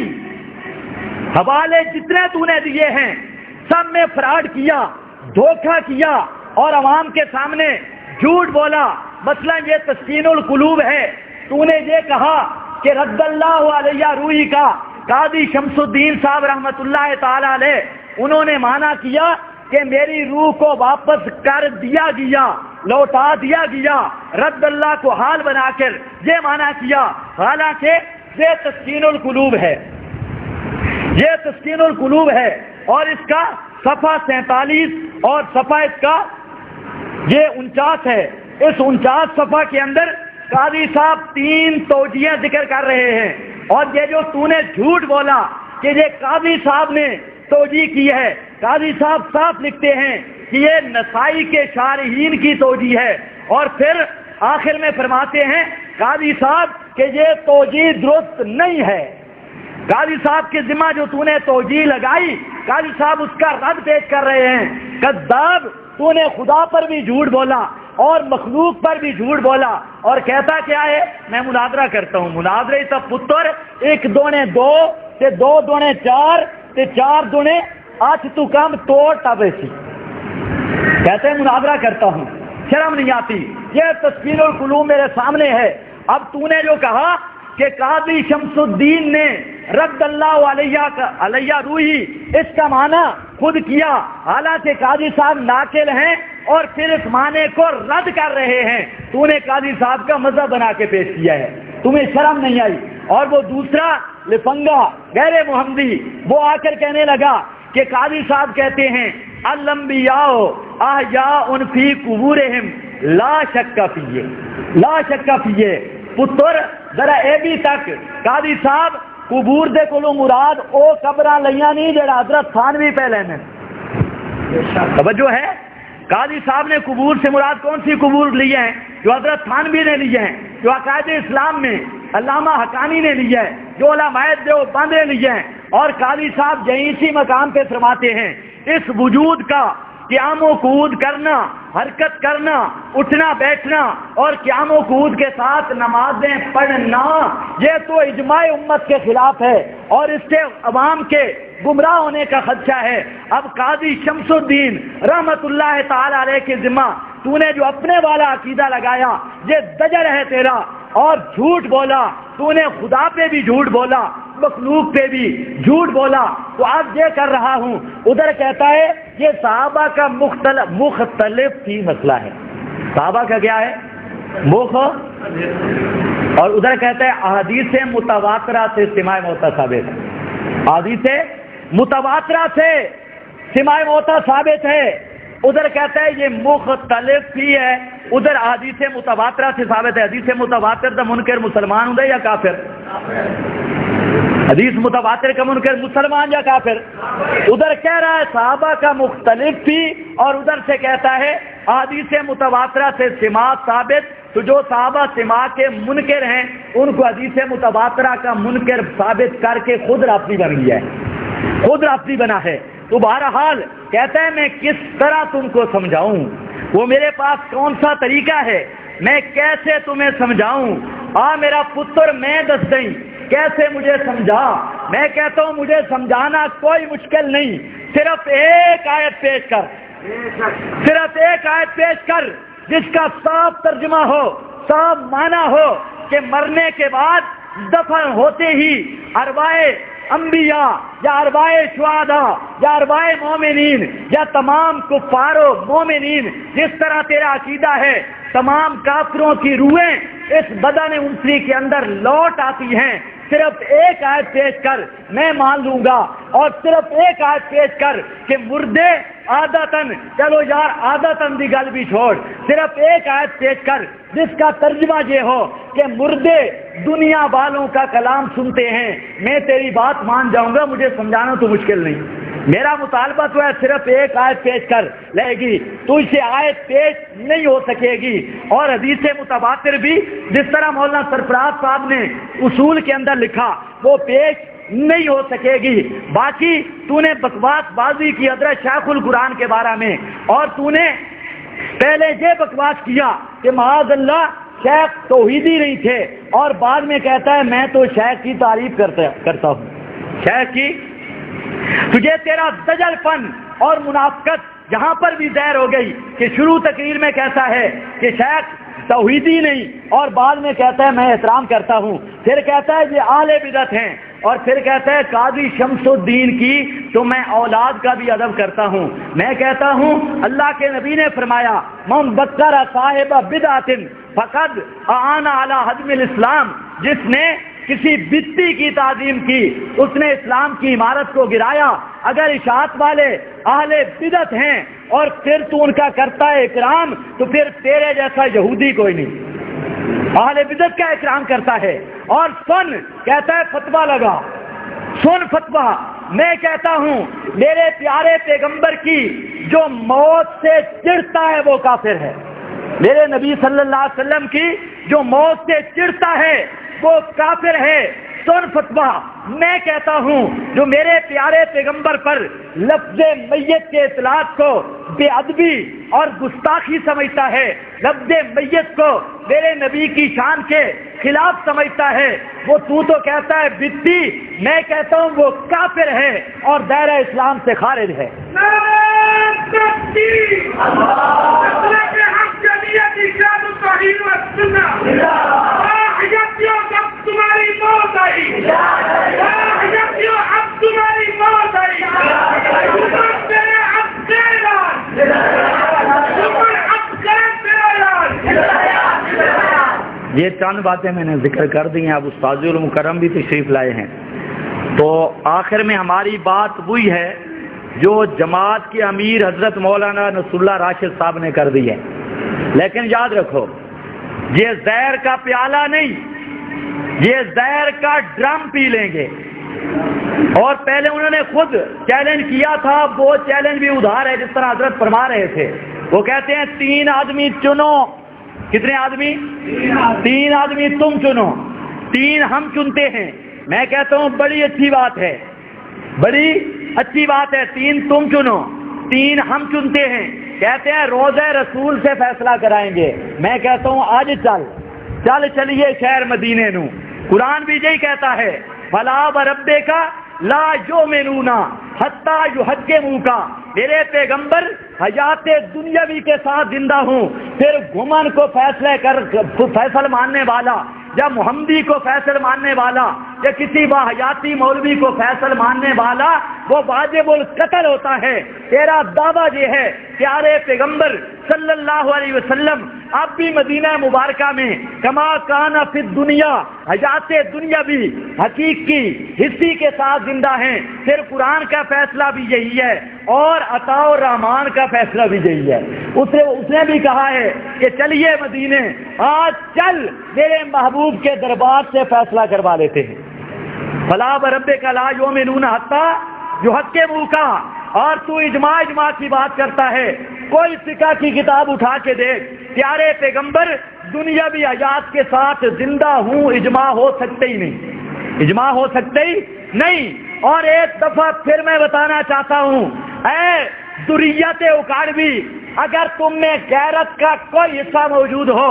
حوالے جتنے تو نے دیے ہیں سب میں فراڈ کیا، دھوکہ کیا اور عوام کے سامنے جھوٹ بولا۔ مثلا یہ تسکین القلوب ہے، تو نے یہ کہا کہ رد اللہ علیہ روحی کا قاضی شمس الدین صاحب رحمت اللہ تعالی علیہ انہوں نے مانا کیا کہ میری روح کو واپس کر دیا گیا، لوٹا دیا گیا، رد اللہ کو حال بنا کر یہ مانا کیا، حالانکہ یہ تسکین القلوب ہے، یہ تسکین القلوب ہے، اور اس کا صفحہ 47 اور صفحہ اس کا یہ 49 ہے۔ اس 49 صفحہ کے اندر قاضی صاحب 3 توجیہیں ذکر کر رہے ہیں، اور یہ جو تو نے جھوٹ بولا کہ یہ قاضی صاحب نے توجیہ کی ہے، قاضی صاحب صاف لکھتے ہیں کہ یہ نسائی کے شارحین کی توجیہ ہے، اور پھر آخر میں فرماتے ہیں قاضی صاحب کہ یہ توجیہ درست نہیں ہے۔ قاضی صاحب کے ذمہ جو تو نے توجیہ لگائی، قاضی صاحب اس کا رد پیش کر رہے ہیں، کذاب، تو نے خدا پر بھی جھوٹ بولا اور مخلوق پر بھی جھوٹ بولا، اور کہتا کیا ہے میں مناظرہ کرتا ہوں، مناظرے سب پتر 1 دونے 2 تے 2 دونے 4 تے 4 دونے 8 تو کم توڑ تابیسی، کہتے ہیں مناظرہ کرتا ہوں، شرم نہیں آتی۔ یہ تسکین القلوب میرے سامنے ہے۔ اب تو نے جو کہا کہ قاضی شمس الدین نے رد اللہ علیہ روحی، اس کا معنی خود کیا، حالانکہ قاضی صاحب ناقل ہیں اور پھر اس معنی کو رد کر رہے ہیں، تو نے قاضی صاحب کا مذہب بنا کے پیش کیا ہے، تمہیں شرم نہیں آئی۔ اور وہ دوسرا لفنگا غیر محمدی وہ آ کر کہنے لگا کہ قاضی صاحب کہتے ہیں الانبیاء احیاء فی قبورہم لا شک فیہ، لا شک فیہ۔ پتر ذرا اے بھی تک قاضی صاحب قبور دے کولو مراد او قبراں لیاں نہیں جڑا حضرت تھانوی پہلے نے، توجہ ہے، قاضی صاحب نے قبور سے مراد کون سی قبور لی ہیں؟ جو حضرت تھانوی نے لی ہیں، جو عقائد اسلام میں علامہ حقانی نے لی ہے، جو علماء دیوبند نے لی ہیں، اور قاضی صاحب یہیں اسی مقام پہ فرماتے ہیں اس وجود کا قیام و قعود کرنا، حرکت کرنا، اٹھنا بیٹھنا اور قیام و قعود کے ساتھ نمازیں پڑھنا، یہ تو اجماع امت کے خلاف ہے اور اس سے عوام کے گمراہ ہونے کا خدشہ ہے۔ اب قاضی شمس الدین رحمت اللہ تعالی علیہ کے ذمہ تو نے جو اپنے والا عقیدہ لگایا، یہ زجر ہے تیرا، اور جھوٹ بولا، تو نے خدا پہ بھی جھوٹ بولا، مخلوق پہ بھی جھوٹ بولا۔ تو آج یہ کر رہا ہوں، ادھر کہتا ہے یہ صحابہ کا مختلف ہی مسئلہ ہے، صحابہ کا کیا ہے اور ادھر کہتا ہے احادیث متواترہ سے سماع موتا ثابت ہے، احادیث متواترہ سے سماع موتا ثابت ہے، ادھر کہتا ہے یہ مختلف ہی ہے، ادھر احادیث متواترہ سے ثابت ہے۔ حدیث متواتر دا منکر مسلمان ہوں یا کافر؟ حدیث متواتر کا منکر مسلمان یا کافر؟ ادھر کہہ رہا ہے صحابہ کا مختلف تھی، اور ادھر سے کہتا ہے احادیث متواترہ سے سماع ثابت، تو جو صحابہ سماع کے منکر ہیں ان کو حدیث متواترہ کا منکر ثابت کر کے خود رافضی بن گیا ہے، خود رافضی بنا ہے۔ تو بہرحال کہتا ہے میں کس طرح تم کو سمجھاؤں، وہ میرے پاس کون سا طریقہ ہے میں کیسے تمہیں سمجھاؤں؟ میرا پتر میں دس دیں کیسے مجھے سمجھا؟ میں کہتا ہوں مجھے سمجھانا کوئی مشکل نہیں، صرف ایک آیت پیش کر، صرف ایک آیت پیش کر جس کا صاف ترجمہ ہو، صاف معنی ہو کہ مرنے کے بعد دفن ہوتے ہی ارواح انبیاء یا ارواح شہداء یا ارواح مومنین یا تمام کفار و مومنین، جس طرح تیرا عقیدہ ہے تمام کافروں کی روحیں اس بدن انسی کے اندر لوٹ آتی ہیں، صرف ایک آیت پیش کر میں مان لوں گا، اور صرف ایک آیت پیش کر کہ مردے عادتاً، چلو یار عادتاً دی گل بھی چھوڑ، صرف ایک آیت پیش کر جس کا ترجمہ یہ ہو کہ مردے دنیا والوں کا کلام سنتے ہیں، میں تیری بات مان جاؤں گا، مجھے سمجھانا تو مشکل نہیں۔ میرا مطالبہ تو ہے صرف ایک آیت پیش کر لے گی، تو اسے آیت پیش نہیں ہو سکے گی، اور حدیث متواتر بھی جس طرح مولانا سرفراز صاحب نے اصول کے اندر لکھا وہ پیش نہیں ہو سکے گی۔ باقی تو نے بکواس بازی کی حضرت شیخ القرآن کے بارے میں، اور تو نے پہلے یہ بکواس کیا کہ معاذ اللہ شیخ توحیدی نہیں تھے، اور بعد میں کہتا ہے میں تو شیخ کی تعریف کرتا ہوں، شیخ کی۔ تجھے تیرا دجل پن اور منافقت یہاں پر بھی ظاہر ہو گئی کہ شروع تقریر میں کہتا ہے کہ شیخ توحیدی نہیں، اور بعد میں کہتا ہے میں احترام کرتا ہوں، پھر کہتا ہے یہ اہل بدعت ہیں، اور پھر کہتا ہے قاضی شمس الدین کی تو میں اولاد کا بھی ادب کرتا ہوں۔ میں کہتا ہوں اللہ کے نبی نے فرمایا من بکر صاحب بدعت فقد اعان علی ہدم الاسلام، جس نے کسی بدعتی کی تعظیم کی اس نے اسلام کی عمارت کو گرایا۔ اگر اشاعت والے اہل بدعت ہیں اور پھر تو ان کا کرتا ہے اکرام، تو پھر تیرے جیسا یہودی کوئی نہیں، اہل بدعت کا اکرام کرتا ہے۔ اور سن کہتا ہے فتویٰ لگا، سن فتویٰ، میں کہتا ہوں میرے پیارے پیغمبر کی جو موت سے چڑھتا ہے وہ کافر ہے، میرے نبی صلی اللہ علیہ وسلم کی جو موت سے چڑھتا ہے وہ کافر ہے۔ سن فتویٰ، میں کہتا ہوں جو میرے پیارے پیغمبر پر لفظ میت کے اطلاعات کو بے ادبی اور گستاخی سمجھتا ہے، لفظ میت کو میرے نبی کی شان کے خلاف سمجھتا ہے، وہ تو کہتا ہے بدعتی، میں کہتا ہوں وہ کافر ہے اور دائرہ اسلام سے خارج ہے۔ تمہاری موت آئی، اب تمہاری موت آئی، یہ چند باتیں میں نے ذکر کر دی ہیں، اب استاذ المکرم بھی تشریف لائے ہیں، تو آخر میں ہماری بات وہی ہے جو جماعت کے امیر حضرت مولانا نصر اللہ راشد صاحب نے کر دی ہے، لیکن یاد رکھو یہ زہر کا پیالہ نہیں، یہ زہر کا ڈرم پی لیں گے۔ اور پہلے انہوں نے خود چیلنج کیا تھا، وہ چیلنج بھی ادھار ہے جس طرح حضرت فرما رہے تھے، وہ کہتے ہیں 3 آدمی چنو، کتنے آدمی؟ 3 آدمی تم چنو، 3 ہم چنتے ہیں۔ میں کہتا ہوں بڑی اچھی بات ہے، بڑی اچھی بات ہے، 3 تم چنو 3 ہم چنتے ہیں۔ کہتے ہیں روضہ رسول سے فیصلہ کرائیں گے۔ میں کہتا ہوں آج چلیے شہر مدینے نو، قرآن بھی یہی کہتا ہے فلا وربے کا لا یؤمنون حتی یحکموک، میرے پیغمبر حیات دنیاوی کے ساتھ زندہ ہوں، پھر گھمن کو فیصل ماننے والا یا محمدی کو فیصل ماننے والا یا کسی واحیاتی مولوی کو فیصل ماننے والا وہ واجب القتل ہوتا ہے۔ تیرا دعویٰ یہ ہے پیارے پیغمبر صلی اللہ علیہ وسلم اب بھی مدینہ مبارکہ میں کما کان فی الدنیا حیات دنیاوی حقیقی حصی کے ساتھ زندہ ہیں، پھر قرآن کا فیصلہ بھی یہی ہے اور عطاء الرحمان کا فیصلہ بھی یہی ہے۔ اس نے بھی کہا ہے کہ چلیے مدینے، آج چل میرے محبوب کے دربار سے فیصلہ کروا لیتے ہیں۔ فلا وربک لا یؤمنون حتی یحکموک، اور تو اجماع کی بات کرتا ہے، کوئی فقہ کی کتاب اٹھا کے دیکھ، پیارے پیغمبر دنیاوی حیات کے ساتھ زندہ ہوں، اجماع ہو سکتے ہی نہیں، اجماع ہو سکتے ہی نہیں۔ اور ایک دفعہ پھر میں بتانا چاہتا ہوں، اے ذریت اکاڑوی، اگر تم میں غیرت کا کوئی حصہ موجود ہو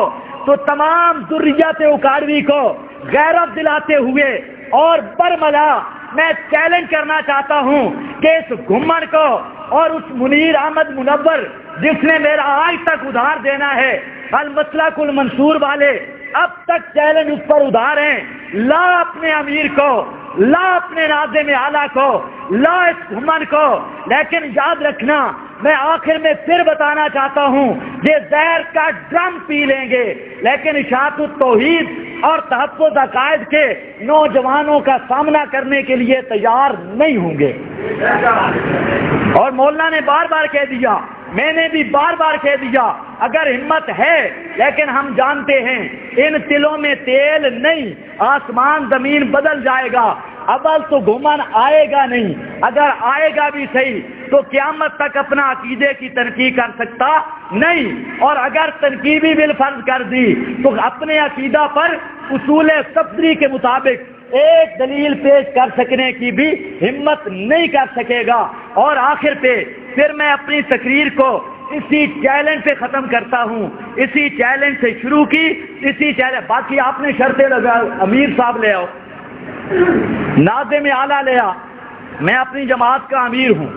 تو تمام ذریات اکاڑوی کو غیرت دلاتے ہوئے اور برملا میں چیلنج کرنا چاہتا ہوں کہ اس گھمن کو اور اس منیر احمد منور جس نے میرا آج تک ادھار دینا ہے، المسلک المنصور والے اب تک چیلنج اس پر ادھار ہیں، لا اپنے امیر کو، لا اپنے ناظم اعلیٰ کو، لا اس گھمن کو۔ لیکن یاد رکھنا، میں آخر میں پھر بتانا چاہتا ہوں، یہ زہر کا ڈرم پی لیں گے لیکن اشاعت التوحید اور تحفظ عقائد کے نوجوانوں کا سامنا کرنے کے لیے تیار نہیں ہوں گے۔ اور مولانا نے بار بار کہہ دیا، میں نے بھی بار بار کہہ دیا، اگر ہمت ہے، لیکن ہم جانتے ہیں ان تلوں میں تیل نہیں، آسمان زمین بدل جائے گا، اول تو گھمن آئے گا نہیں، اگر آئے گا بھی صحیح تو قیامت تک اپنا عقیدے کی تنقید کر سکتا نہیں، اور اگر تنقید بھی بالفرض کر دی تو اپنے عقیدہ پر اصول صفری کے مطابق ایک دلیل پیش کر سکنے کی بھی ہمت نہیں کر سکے گا۔ اور آخر پہ پھر میں اپنی تقریر کو اسی چیلنج پہ ختم کرتا ہوں، اسی چیلنج سے شروع کی، اسی چیلنج، باقی آپ نے شرطیں لگا، امیر صاحب لے آؤ، ناظم اعلیٰ لے آ، میں اپنی جماعت کا امیر ہوں،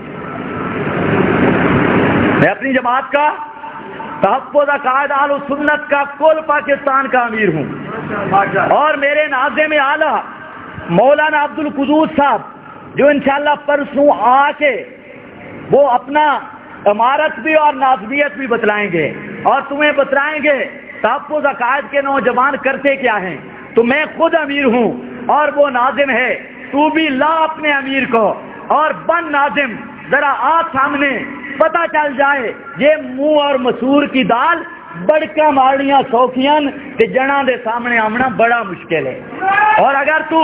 میں اپنی جماعت کا تحفظ عقائد اہل سنت کا کل پاکستان کا امیر ہوں، اور میرے ناظم اعلیٰ مولانا عبد القدوس صاحب جو انشاءاللہ پرسوں آ کے وہ اپنا عمارت بھی اور ناظمیت بھی بتلائیں گے اور تمہیں بتلائیں گے تحفظ عقائد کے نوجوان کرتے کیا ہیں۔ تو میں خود امیر ہوں اور وہ ناظم ہے، تو بھی لا اپنے امیر کو اور بن ناظم، ذرا آ سامنے، پتہ چل جائے یہ منہ اور مسور کی دال بڑکا مارنیاں سوکھیاں کہ جنا دے سامنے آمنا بڑا مشکل ہے۔ اور اگر تو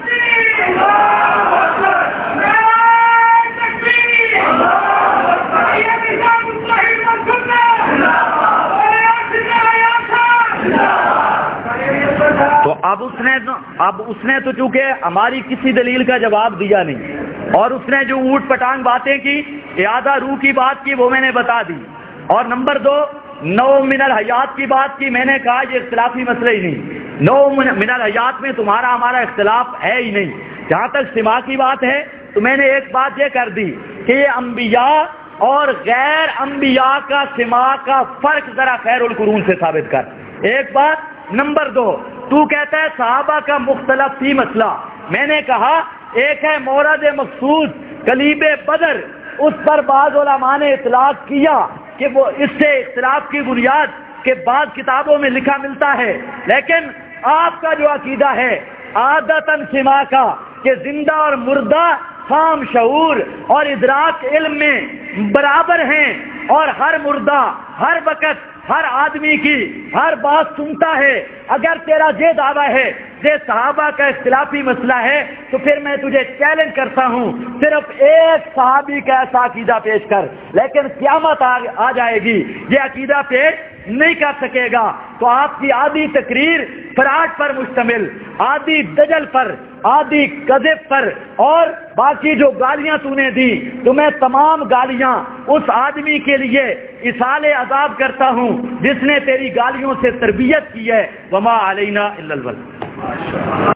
تو اب اس نے تو چونکہ ہماری کسی دلیل کا جواب دیا نہیں، اور اس نے جو اوٹ پٹانگ باتیں کی، اعادہ روح کی بات کی، وہ میں نے بتا دی، اور نمبر 2 نو من الحیات کی بات کی، میں نے کہا یہ اختلافی مسئلہ ہی نہیں، نو من الحیات میں تمہارا ہمارا اختلاف ہے ہی نہیں۔ جہاں تک سما کی بات ہے تو میں نے ایک بات یہ کر دی کہ یہ انبیاء اور غیر انبیاء کا سما کا فرق ذرا خیر القرون سے ثابت کر، ایک بات۔ نمبر 2 تو کہتا ہے صحابہ کا مختلف تھی مسئلہ، میں نے کہا ایک ہے مورد مخصوص کلیب بدر، اس پر بعض علماء نے اطلاق کیا کہ وہ اس سے اختلاف کی بنیاد کے بعض کتابوں میں لکھا ملتا ہے، لیکن آپ کا جو عقیدہ ہے عادتاً سما کا کہ زندہ اور مردہ خام شعور اور ادراک علم میں برابر ہیں، اور ہر مردہ ہر وقت ہر آدمی کی ہر بات سنتا ہے، اگر تیرا یہ دعویٰ ہے یہ صحابہ کا اختلافی مسئلہ ہے تو پھر میں تجھے چیلنج کرتا ہوں صرف ایک صحابی کا ایسا عقیدہ پیش کر، لیکن قیامت آ جائے گی یہ عقیدہ پیش نہیں کر سکے گا تو آپ کی آدھی تقریر فراڈ پر مشتمل، آدھی دجل پر، آدھی کذب پر، اور باقی جو گالیاں تو نے دی تو میں تمام گالیاں اس آدمی کے لیے اصال عذاب کرتا ہوں جس نے تیری گالیوں سے تربیت کی ہے، وما علینا الا البلاغ۔